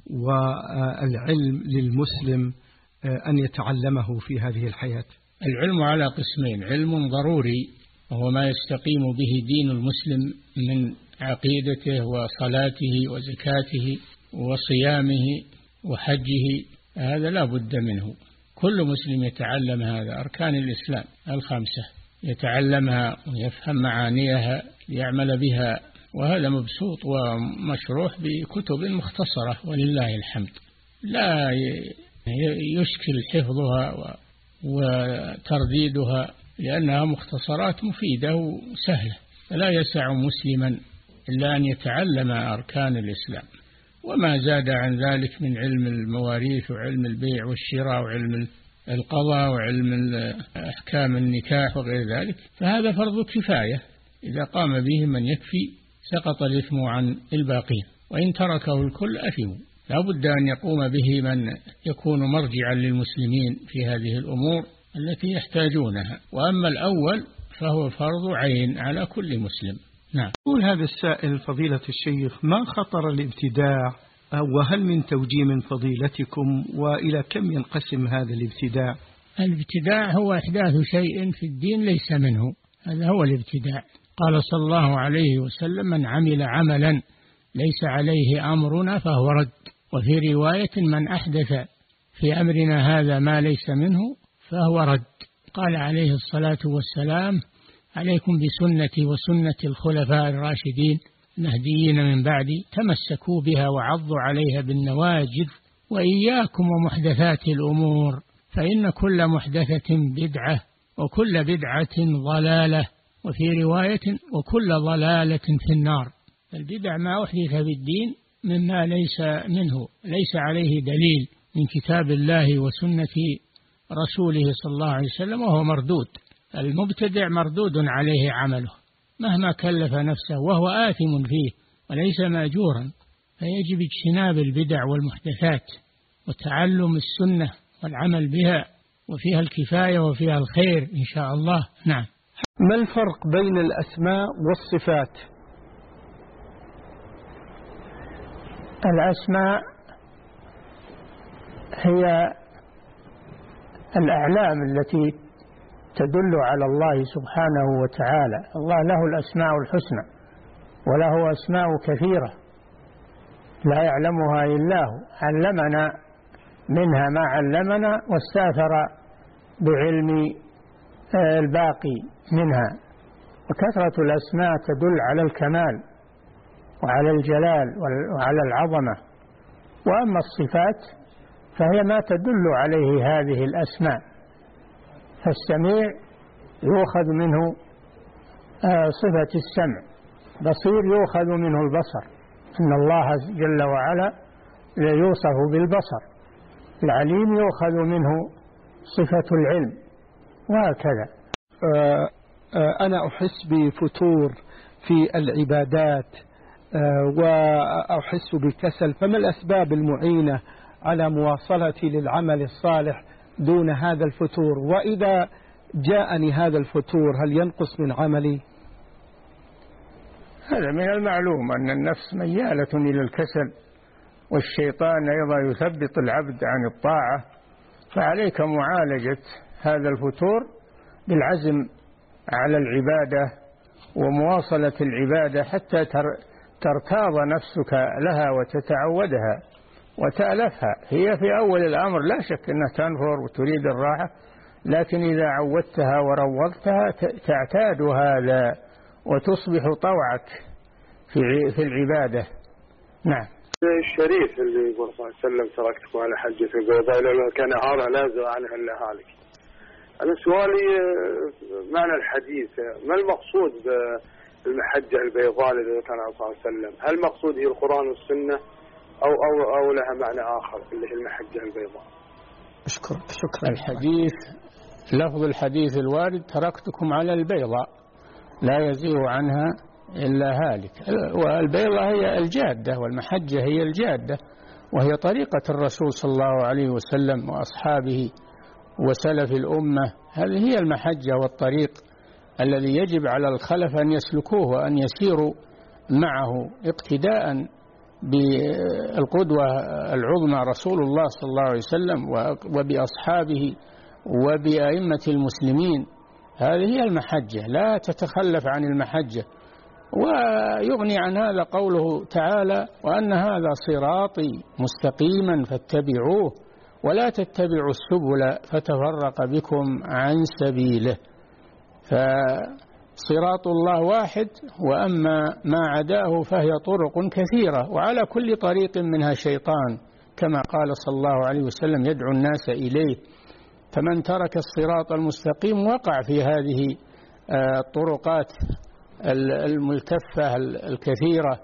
والعلم للمسلم أن يتعلمه في هذه الحياة؟ العلم على قسمين: علم ضروري وهو ما يستقيم به دين المسلم من عقيدته وصلاته وزكاته وصيامه وحجه، هذا لا بد منه، كل مسلم يتعلم هذا، أركان الإسلام الخمسة يتعلمها ويفهم معانيها ليعمل بها، وهذا مبسوط ومشروح بكتب مختصرة ولله الحمد، لا يشكل حفظها وترديدها لأنها مختصرات مفيدة وسهلة، فلا يسع مسلما إلا أن يتعلم أركان الإسلام، وما زاد عن ذلك من علم المواريث وعلم البيع والشراء وعلم القضاء وعلم أحكام النكاح وغير ذلك، فهذا فرض كفاية، إذا قام به من يكفي سقط الإثم عن الباقين، وإن تركه الكل أثموا. لا بد أن يقوم به من يكون مرجعا للمسلمين في هذه الأمور التي يحتاجونها، وأما الأول فهو فرض عين على كل مسلم. نعم. يقول هذا السائل: فضيلة الشيخ، ما خطر الابتداع، وهل من توجيه من فضيلتكم، وإلى كم ينقسم هذا الابتداع؟ الابتداع هو إحداث شيء في الدين ليس منه، هذا هو الابتداع. قال صلى الله عليه وسلم: من عمل عملا ليس عليه أمرنا فهو رد، وفي رواية: من أحدث في أمرنا هذا ما ليس منه فهو رد. قال عليه الصلاة والسلام: عليكم بسنتي وسنة الخلفاء الراشدين المهديين من بعدي، تمسكوا بها وعضوا عليها بالنواجذ، وإياكم ومحدثات الأمور، فإن كل محدثة بدعة وكل بدعة ضلالة، وفي رواية: وكل ضلالة في النار. البدع ما أحدث في الدين مما ليس منه، ليس عليه دليل من كتاب الله وسنة رسوله صلى الله عليه وسلم، وهو مردود. المبتدع مردود عليه عمله مهما كلف نفسه، وهو آثم فيه وليس مأجورا، فيجب اجتناب البدع والمحدثات وتعلم السنة والعمل بها، وفيها الكفاية وفيها الخير إن شاء الله. نعم. ما الفرق بين الأسماء والصفات؟ الأسماء هي الأعلام التي تدل على الله سبحانه وتعالى. الله له الأسماء الحسنى وله أسماء كثيرة لا يعلمها إلا هو، علمنا منها ما علمنا واستأثر بعلم الباقي منها، وكثرة الأسماء تدل على الكمال وعلى الجلال وعلى العظمة، وأما الصفات فهي ما تدل عليه هذه الأسماء. فالسميع يؤخذ منه صفة السمع، بصير يؤخذ منه البصر، إن الله جل وعلا يوصف بالبصر، العليم يؤخذ منه صفة العلم، وهكذا. أنا أحس بفتور في العبادات وأحس بكسل، فما الأسباب المعينة على مواصلتي للعمل الصالح دون هذا الفتور؟ وإذا جاءني هذا الفتور هل ينقص من عملي؟ هذا من المعلوم أن النفس ميالة إلى الكسل، والشيطان أيضا يثبط العبد عن الطاعة، فعليك معالجة هذا الفتور بالعزم على العبادة ومواصلة العبادة حتى ترتاض نفسك لها وتتعودها وتألفها. هي في أول الأمر لا شك أنها تنفر وتريد الراحة، لكن إذا عودتها وروضتها تعتاد هذا وتصبح طوعك في العبادة. نعم. الشريف اللي يقول صلى الله عليه وسلم تركتكم على حجة البيضاء لو كان هذا لا يزرع عنها إلا هالك. أنا سؤالي معنى الحديث، ما المقصود بالمحجة البيضاء الذي ذكرها صلى الله عليه وسلم؟ هل المقصود هي القرآن والسنة أو لها معنى آخر اللي هي المحجة البيضاء؟ شكرا. الحديث لفظ الحديث الوارد تركتكم على البيضاء لا يزيغ عنها إلا هالك. والبيضاء هي الجادة والمحجة هي الجادة، وهي طريقة الرسول صلى الله عليه وسلم وأصحابه وسلف الأمة. هذه هي المحجة والطريق الذي يجب على الخلف أن يسلكوه وأن يسيروا معه اقتداء بالقدوة العظمى رسول الله صلى الله عليه وسلم وبأصحابه وبأئمة المسلمين. هذه هي المحجة، لا تتخلف عن المحجة. ويغني عن هذا قوله تعالى: وأن هذا صراطي مستقيما فاتبعوه ولا تتبعوا السبل فتفرق بكم عن سبيله. فصراط الله واحد، وأما ما عداه فهي طرق كثيرة، وعلى كل طريق منها شيطان كما قال صلى الله عليه وسلم: يدعو الناس إليه. فمن ترك الصراط المستقيم وقع في هذه الطرقات الملتفة الكثيرة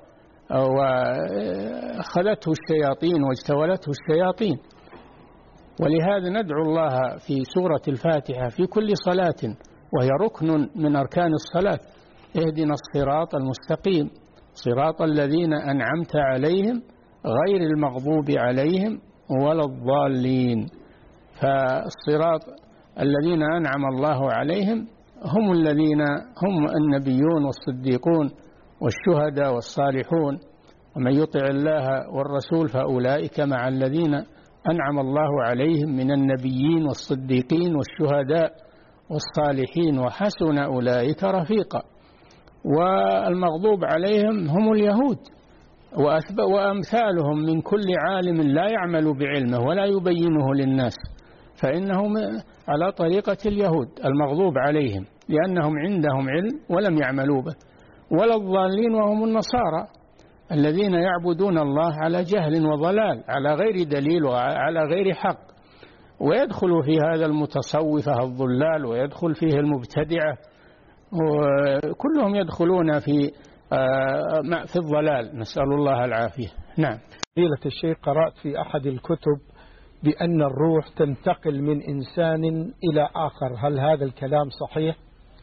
وأخذته الشياطين واجتولته الشياطين. ولهذا ندعو الله في سورة الفاتحة في كل صلاة، وهي ركن من أركان الصلاة: اهدنا الصراط المستقيم صراط الذين أنعمت عليهم غير المغضوب عليهم ولا الضالين. فالصراط الذين أنعم الله عليهم هم الذين هم النبيون والصديقون والشهداء والصالحون. ومن يطع الله والرسول فأولئك مع الذين أنعم الله عليهم من النبيين والصديقين والشهداء والصالحين وحسن أولئك رفيقا. والمغضوب عليهم هم اليهود وأمثالهم من كل عالم لا يعمل بعلمه ولا يبينه للناس، فإنهم على طريقة اليهود المغضوب عليهم لأنهم عندهم علم ولم يعملوا به. ولا الضالين وهم النصارى الذين يعبدون الله على جهل وضلال، على غير دليل وعلى غير حق. ويدخل في هذا المتصوفة الضلال، ويدخل فيه المبتدعة، وكلهم يدخلون في الضلال، نسأل الله العافية. نعم. فضيلة الشيخ، قرأت في أحد الكتب بأن الروح تنتقل من إنسان إلى آخر، هل هذا الكلام صحيح؟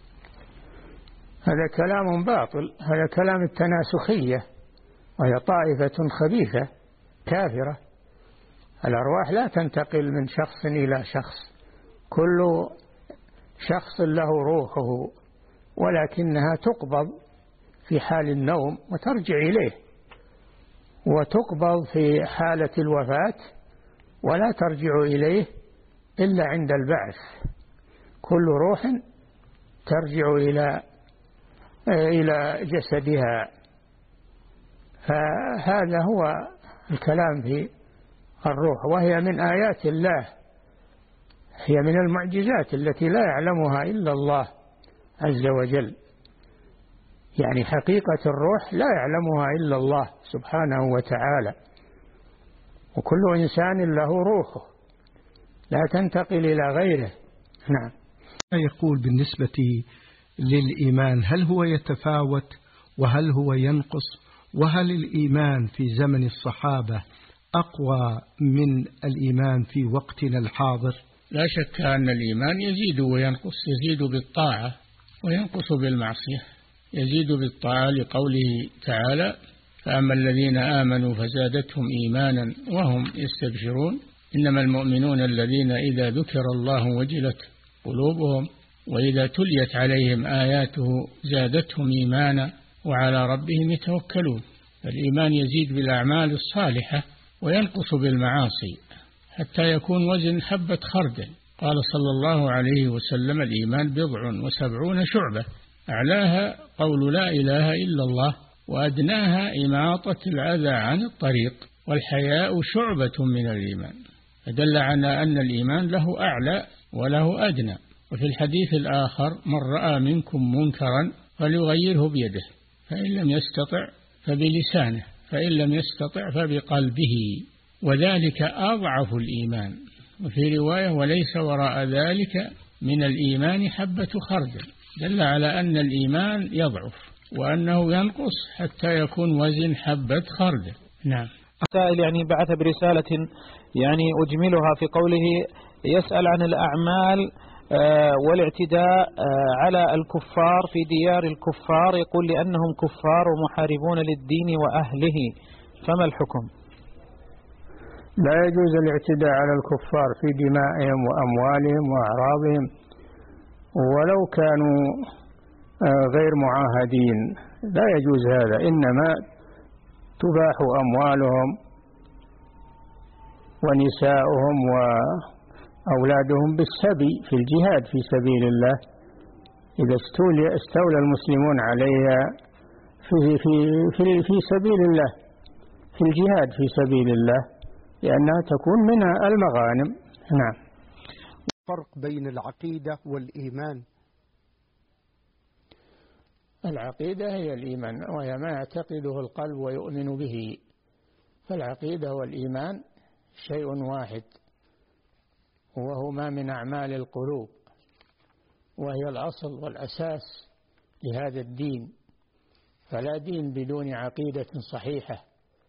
هذا كلام باطل، هذا كلام التناسخية، وهي طائفة خبيثة كافرة. الأرواح لا تنتقل من شخص إلى شخص، كل شخص له روحه، ولكنها تقبض في حال النوم وترجع إليه، وتقبض في حالة الوفاة ولا ترجع إليه إلا عند البعث. كل روح ترجع إلى جسدها. فهذا هو الكلام في الروح، وهي من آيات الله، هي من المعجزات التي لا يعلمها إلا الله عز وجل. يعني حقيقة الروح لا يعلمها إلا الله سبحانه وتعالى، وكل إنسان له روحه لا تنتقل إلى غيره. نعم. يقول بالنسبة للإيمان، هل هو يتفاوت وهل هو ينقص؟ وهل الإيمان في زمن الصحابة أقوى من الإيمان في وقتنا الحاضر؟ لا شك أن الإيمان يزيد وينقص، يزيد بالطاعة وينقص بالمعصية. يزيد بالطاعة لقوله تعالى: فأما الذين آمنوا فزادتهم إيمانا وهم يستبشرون إنما المؤمنون الذين إذا ذكر الله وجلت قلوبهم وإذا تليت عليهم آياته زادتهم إيمانا وعلى ربهم يتوكلون. الإيمان يزيد بالأعمال الصالحة وينقص بالمعاصي حتى يكون وزن حبة خردل. قال صلى الله عليه وسلم: الإيمان 70 شعبة، أعلاها قول لا إله إلا الله، وأدناها إماطة الأذى عن الطريق، والحياء شعبة من الإيمان، فدل على أن الإيمان له أعلى وله أدنى. وفي الحديث الآخر: من رأى منكم منكرا فليغيره بيده، فإن لم يستطع فبلسانه، فإن لم يستطع فبقلبه، وذلك أضعف الإيمان. وفي رواية: وليس وراء ذلك من الإيمان حبة خردل، دل على أن الإيمان يضعف وأنه ينقص حتى يكون وزن حبة خردل. نعم. السائل يعني بعث برسالة يعني أجملها في قوله يسأل عن الأعمال والاعتداء على الكفار في ديار الكفار، يقول لأنهم كفار ومحاربون للدين وأهله، فما الحكم؟ لا يجوز الاعتداء على الكفار في دمائهم وأموالهم وأعراضهم ولو كانوا غير معاهدين، لا يجوز هذا، إنما تباح أموالهم ونساؤهم وأولادهم بالسبي في الجهاد في سبيل الله، إذا استولى المسلمون عليها في سبيل الله، في الجهاد في سبيل الله، لأنها تكون منها المغانم. نعم. فرق بين العقيدة والإيمان. العقيدة هي الإيمان، وهي ما يعتقده القلب ويؤمن به، فالعقيدة والإيمان شيء واحد، وهما من أعمال القلوب، وهي الأصل والأساس لهذا الدين، فلا دين بدون عقيدة صحيحة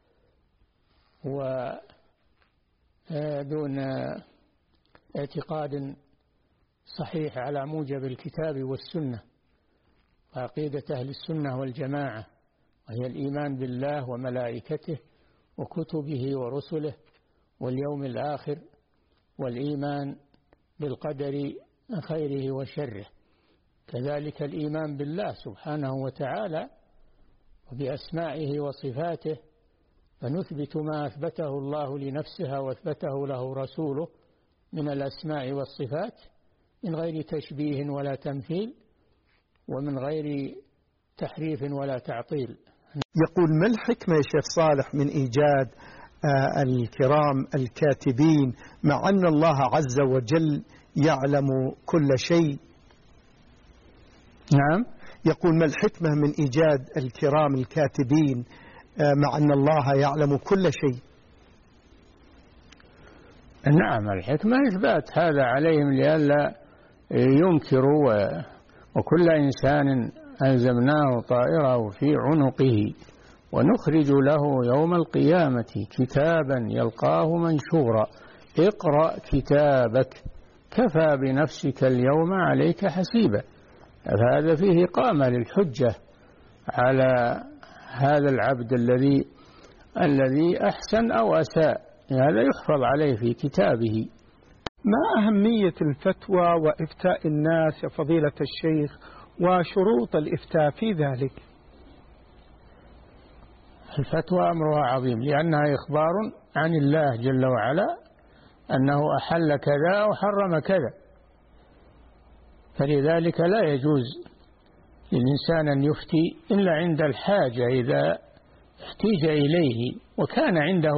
ودون اعتقاد صحيح على موجب الكتاب والسنة. عقيدة أهل السنة والجماعة وهي الإيمان بالله وملائكته وكتبه ورسله واليوم الآخر، والإيمان بالقدر خيره وشره، كذلك الإيمان بالله سبحانه وتعالى وبأسمائه وصفاته، فنثبت ما أثبته الله لنفسها وأثبته له رسوله من الأسماء والصفات من غير تشبيه ولا تمثيل ومن غير تحريف ولا تعطيل. يقول: ما الحكمة يا شيخ صالح من إيجاد الكرام الكاتبين مع أن الله عز وجل يعلم كل شيء؟ نعم. يقول: ما الحكمة من إيجاد الكرام الكاتبين مع أن الله يعلم كل شيء؟ نعم، الحكمة إثبات هذا عليهم لئلا ينكروا، وكل إنسان ألزمناه طائره في عنقه ونخرج له يوم القيامة كتابا يلقاه منشورا اقرأ كتابك كفى بنفسك اليوم عليك حسيبا. هذا فيه إقامة للحجة على هذا العبد الذي أحسن أو أساء، هذا يحفظ عليه في كتابه. ما أهمية الفتوى وإفتاء الناس يا فضيلة الشيخ، وشروط الإفتاء في ذلك؟ الفتوى أمرها عظيم، لأنها إخبار عن الله جل وعلا أنه أحل كذا وحرم كذا، فلذلك لا يجوز للإنسان أن يفتي إلا عند الحاجة، إذا احتيج إليه وكان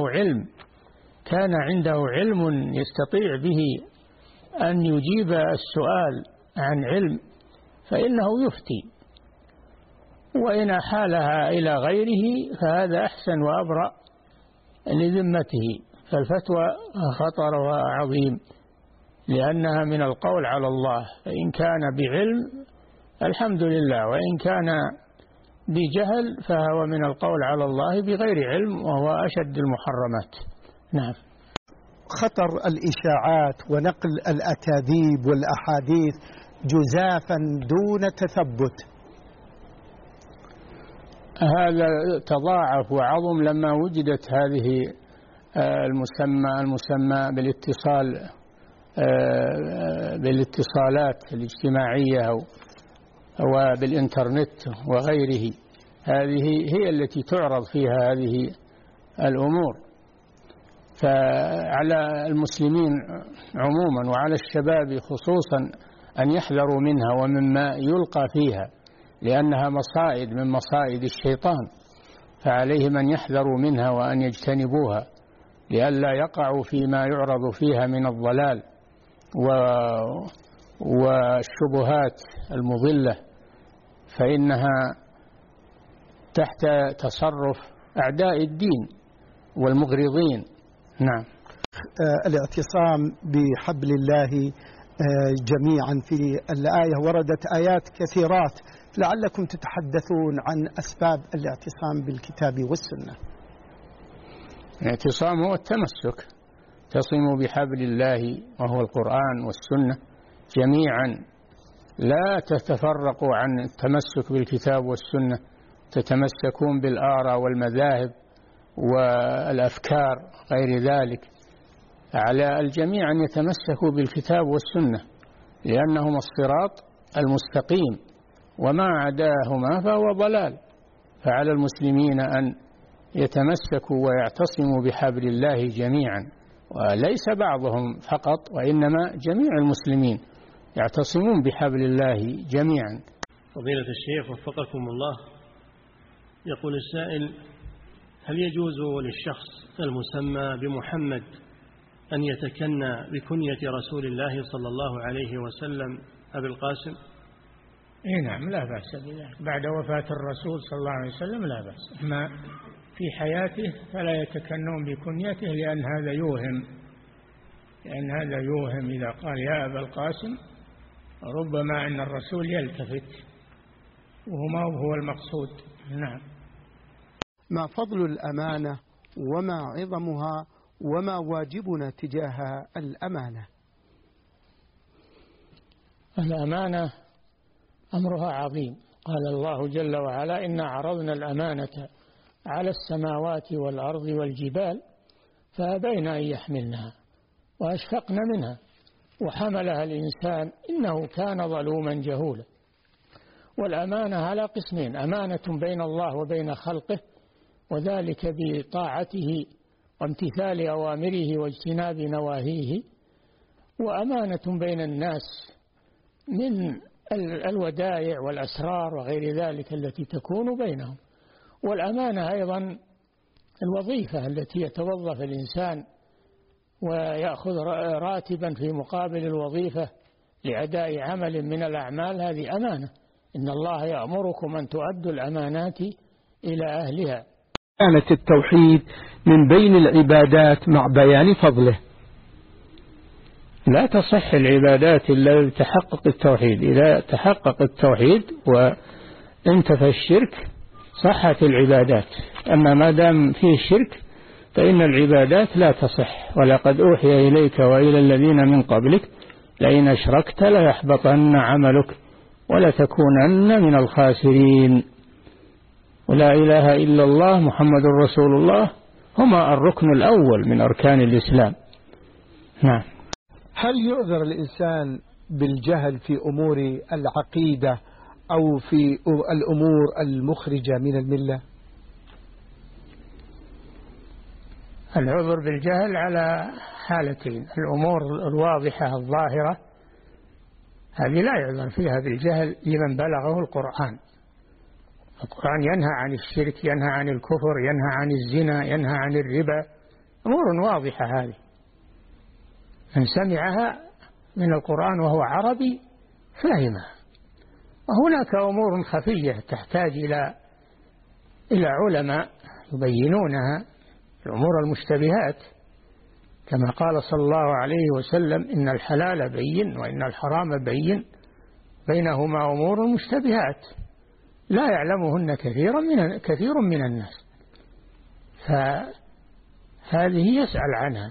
عنده علم يستطيع به أن يجيب السؤال عن علم فإنه يفتي، وإن أحالها إلى غيره فهذا أحسن وأبرأ لذمته. فالفتوى خطرها عظيم لأنها من القول على الله، فإن كان بعلم الحمد لله، وإن كان بجهل فهو من القول على الله بغير علم، وهو أشد المحرمات. نعم. خطر الإشاعات ونقل الأكاذيب والأحاديث جزافا دون تثبت، هذا تضاعف وعظم لما وجدت هذه المسمى بالاتصالات الاجتماعية وبالإنترنت وغيره. هذه هي التي تعرض فيها هذه الأمور، فعلى المسلمين عموما وعلى الشباب خصوصا أن يحذروا منها ومما يلقى فيها، لأنها مصائد من مصائد الشيطان. فعليهم أن يحذروا منها وأن يجتنبوها لئلا يقعوا فيما يعرض فيها من الضلال والشبهات المضلة، فإنها تحت تصرف أعداء الدين والمغرضين. نعم. الاعتصام بحبل الله جميعا، في الآية وردت آيات كثيرات، لعلكم تتحدثون عن أسباب الاعتصام بالكتاب والسنة. الاعتصام هو التمسك، اعتصموا بحبل الله وهو القرآن والسنة جميعا، لا تتفرقوا عن التمسك بالكتاب والسنة، تتمسكون بالآراء والمذاهب والأفكار غير ذلك. على الجميع أن يتمسكوا بالكتاب والسنة لأنهما الصراط المستقيم، وما عداهما فهو ضلال. فعلى المسلمين أن يتمسكوا ويعتصموا بحبل الله جميعا، وليس بعضهم فقط، وإنما جميع المسلمين يعتصمون بحبل الله جميعا. فضيلة الشيخ وفقكم الله، يقول السائل: هل يجوز للشخص المسمى بمحمد أن يتكنى بكنية رسول الله صلى الله عليه وسلم أبي القاسم؟ نعم، لا بأس بذلك. بعد وفاة الرسول صلى الله عليه وسلم لا بأس، أما في حياته فلا يتكنون بكنيته، لأن هذا يوهم إذا قال يا أبا القاسم، ربما أن الرسول يلتفت وهما هو المقصود. نعم. ما فضل الأمانة وما عظمها وما واجبنا تجاه الأمانة؟ الأمانة أمرها عظيم. قال الله جل وعلا: إنا عرضنا الأمانة على السماوات والأرض والجبال فأبين أن يحملنها وأشفقن منها وحملها الإنسان إنه كان ظلوما جهولا. والأمانة على قسمين: أمانة بين الله وبين خلقه، وذلك بطاعته وامتثال أوامره واجتناب نواهيه، وأمانة بين الناس من الودائع والأسرار وغير ذلك التي تكون بينهم. والأمانة أيضا الوظيفة التي يتوظف الإنسان ويأخذ راتبا في مقابل الوظيفة لأداء عمل من الأعمال، هذه أمانة. إن الله يأمركم أن تؤدوا الأمانات إلى أهلها. كانت التوحيد من بين العبادات مع بيان فضله. لا تصح العبادات إلا بتحقق التوحيد. إذا تحقق التوحيد وانتفى الشرك صحت العبادات، أما ما دام فيه الشرك فإن العبادات لا تصح. ولقد أوحي إليك وإلى الذين من قبلك لئن أشركت ليحبطن عملك ولتكونن من الخاسرين. ولا إله إلا الله محمد رسول الله هما الركن الأول من أركان الإسلام. نعم. هل يعذر الإنسان بالجهل في أمور العقيدة أو في الأمور المخرجة من الملة؟ العذر بالجهل على حالتين: الأمور الواضحة الظاهرة هذه لا يعذر فيها بالجهل لمن بلغه القرآن. القرآن ينهى عن الشرك، ينهى عن الكفر، ينهى عن الزنا، ينهى عن الربا، أمور واضحة هذه. من سمعها من القرآن وهو عربي فهمها. وهناك أمور خفية تحتاج إلى علماء يبينونها، الأمور المشتبهات، كما قال صلى الله عليه وسلم: إن الحلال بين وإن الحرام بين بينهما أمور مشتبهات لا يعلمهن كثير من الناس. فهذه يسأل عنها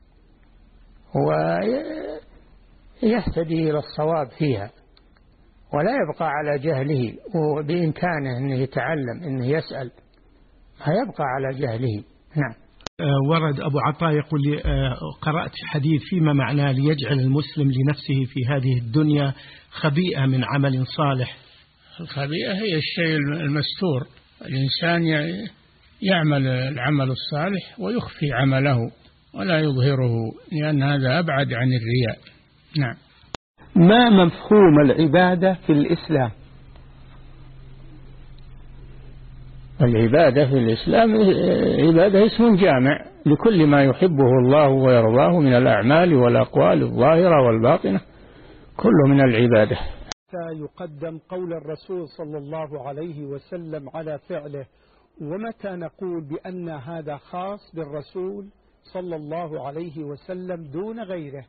ويهتدي إلى الصواب فيها، ولا يبقى على جهله، وبإمكانه أنه يتعلم، أنه يسأل، ما يبقى على جهله. نعم. ورد أبو عطاء يقول لي قرأت حديث فيما معناه: ليجعل المسلم لنفسه في هذه الدنيا خبيئة من عمل صالح. الخبيئة هي الشيء المستور، الإنسان يعمل العمل الصالح ويخفي عمله ولا يظهره، لأن هذا أبعد عن الرياء. نعم. ما مفهوم العبادة في الإسلام؟ العبادة في الإسلام عبادة اسم جامع لكل ما يحبه الله ويرضاه من الأعمال والأقوال الظاهرة والباطنة، كله من العبادة. يقدم قول الرسول صلى الله عليه وسلم على فعله، ومتى نقول بأن هذا خاص بالرسول صلى الله عليه وسلم دون غيره؟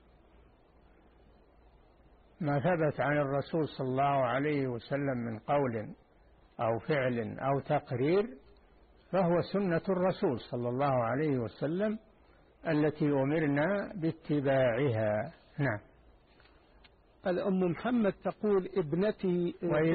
ما ثبت عن الرسول صلى الله عليه وسلم من قول أو فعل أو تقرير فهو سنة الرسول صلى الله عليه وسلم التي أمرنا باتباعها. نعم. الأم محمد تقول ابنتي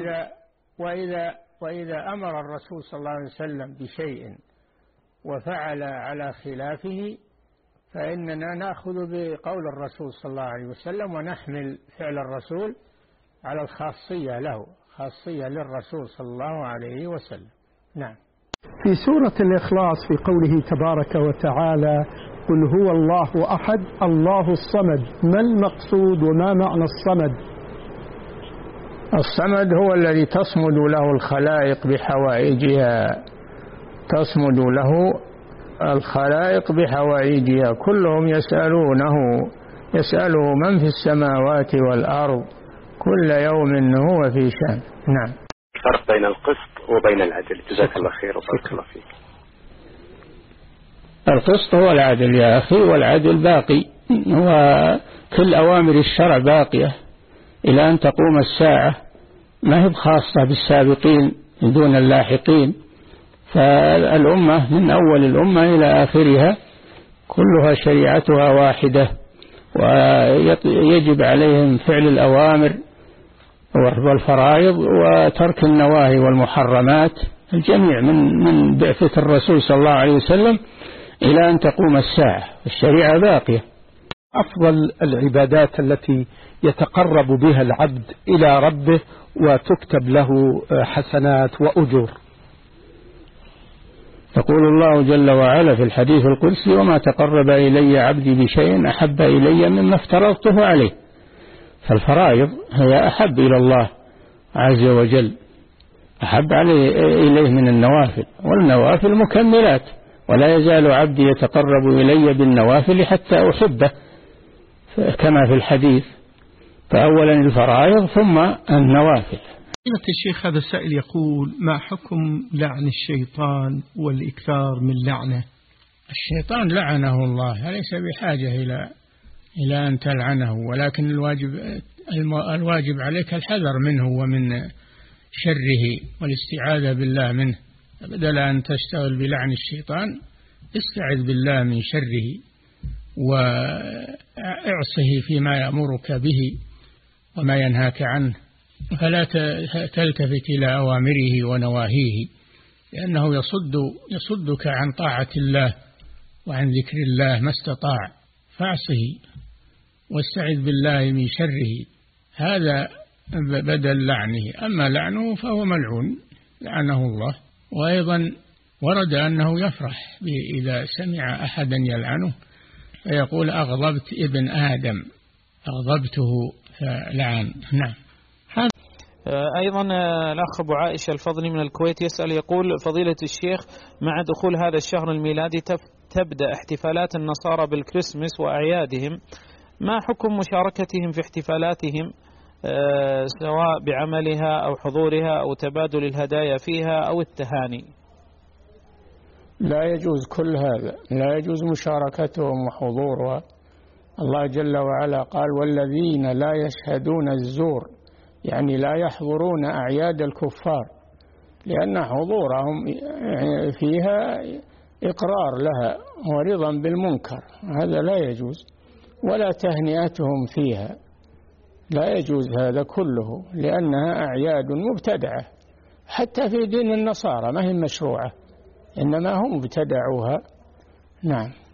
وإذا أمر الرسول صلى الله عليه وسلم بشيء وفعل على خلافه فإننا نأخذ بقول الرسول صلى الله عليه وسلم ونحمل فعل الرسول على الخاصية له، خاصية للرسول صلى الله عليه وسلم. نعم. في سورة الإخلاص في قوله تبارك وتعالى قل هو الله أحد الله الصمد، ما المقصود وما معنى الصمد؟ الصمد هو الذي تصمد له الخلائق بحوائجها، تصمد له الخلائق بحوائجها، كلهم يسأله من في السماوات والأرض كل يوم هو في شأن. نعم. الفرق بين القسط وبين العدل. جزاك الله خير وبارك الله فيك. القسط هو العدل يا أخي، والعدل باقي، وكل أوامر الشرع باقية إلى أن تقوم الساعة، ما هي خاصة بالسابقين دون اللاحقين. فالأمة من أول الأمة إلى آخرها كلها شريعتها واحدة، ويجب عليهم فعل الأوامر والفرائض وترك النواهي والمحرمات، الجميع من بعثة الرسول صلى الله عليه وسلم إلى أن تقوم الساعة، الشريعة باقية. أفضل العبادات التي يتقرب بها العبد إلى ربه وتكتب له حسنات وأجور؟ يقول الله جل وعلا في الحديث القدسي وما تقرب إلي عبدي بشيء أحب إلي مما افترضته عليه. فالفرائض هي أحب إلى الله عز وجل، أحب إليه من النوافل، والنوافل مكملات، ولا يزال عبدي يتقرب إلي بالنوافل حتى أحبه كما في الحديث. فأولا الفرائض ثم النوافل. الشيخ هذا السائل يقول ما حكم لعن الشيطان والإكثار من لعنه؟ الشيطان لعنه الله، ليس بحاجة إلى أن تلعنه، ولكن الواجب عليك الحذر منه ومن شره والاستعاذة بالله منه. بدل أن تشتغل بلعن الشيطان استعذ بالله من شره واعصه فيما يأمرك به وما ينهاك عنه، فلا تلتفت إلى أوامره ونواهيه، لأنه يصدك عن طاعة الله وعن ذكر الله ما استطاع، فاعصه واستعذ بالله من شره، هذا بدل لعنه. أما لعنه فهو ملعون لعنه الله. وأيضا ورد أنه يفرح إذا سمع أحدا يلعنه فيقول أغضبت ابن آدم، أغضبته فلعن. نعم. أيضا الأخ أبو عائشة الفضلي من الكويت يسأل يقول فضيلة الشيخ مع دخول هذا الشهر الميلادي تبدأ احتفالات النصارى بالكريسماس وأعيادهم، ما حكم مشاركتهم في احتفالاتهم سواء بعملها أو حضورها أو تبادل الهدايا فيها أو التهاني؟ لا يجوز كل هذا، لا يجوز مشاركتهم وحضورها. الله جل وعلا قال والذين لا يشهدون الزور، يعني لا يحضرون أعياد الكفار، لأن حضورهم فيها إقرار لها ورضا بالمنكر، هذا لا يجوز، ولا تهنئتهم فيها، لا يجوز هذا كله، لأنها أعياد مبتدعة، حتى في دين النصارى ما هي مشروعة، إنما هم ابتدعوها. نعم.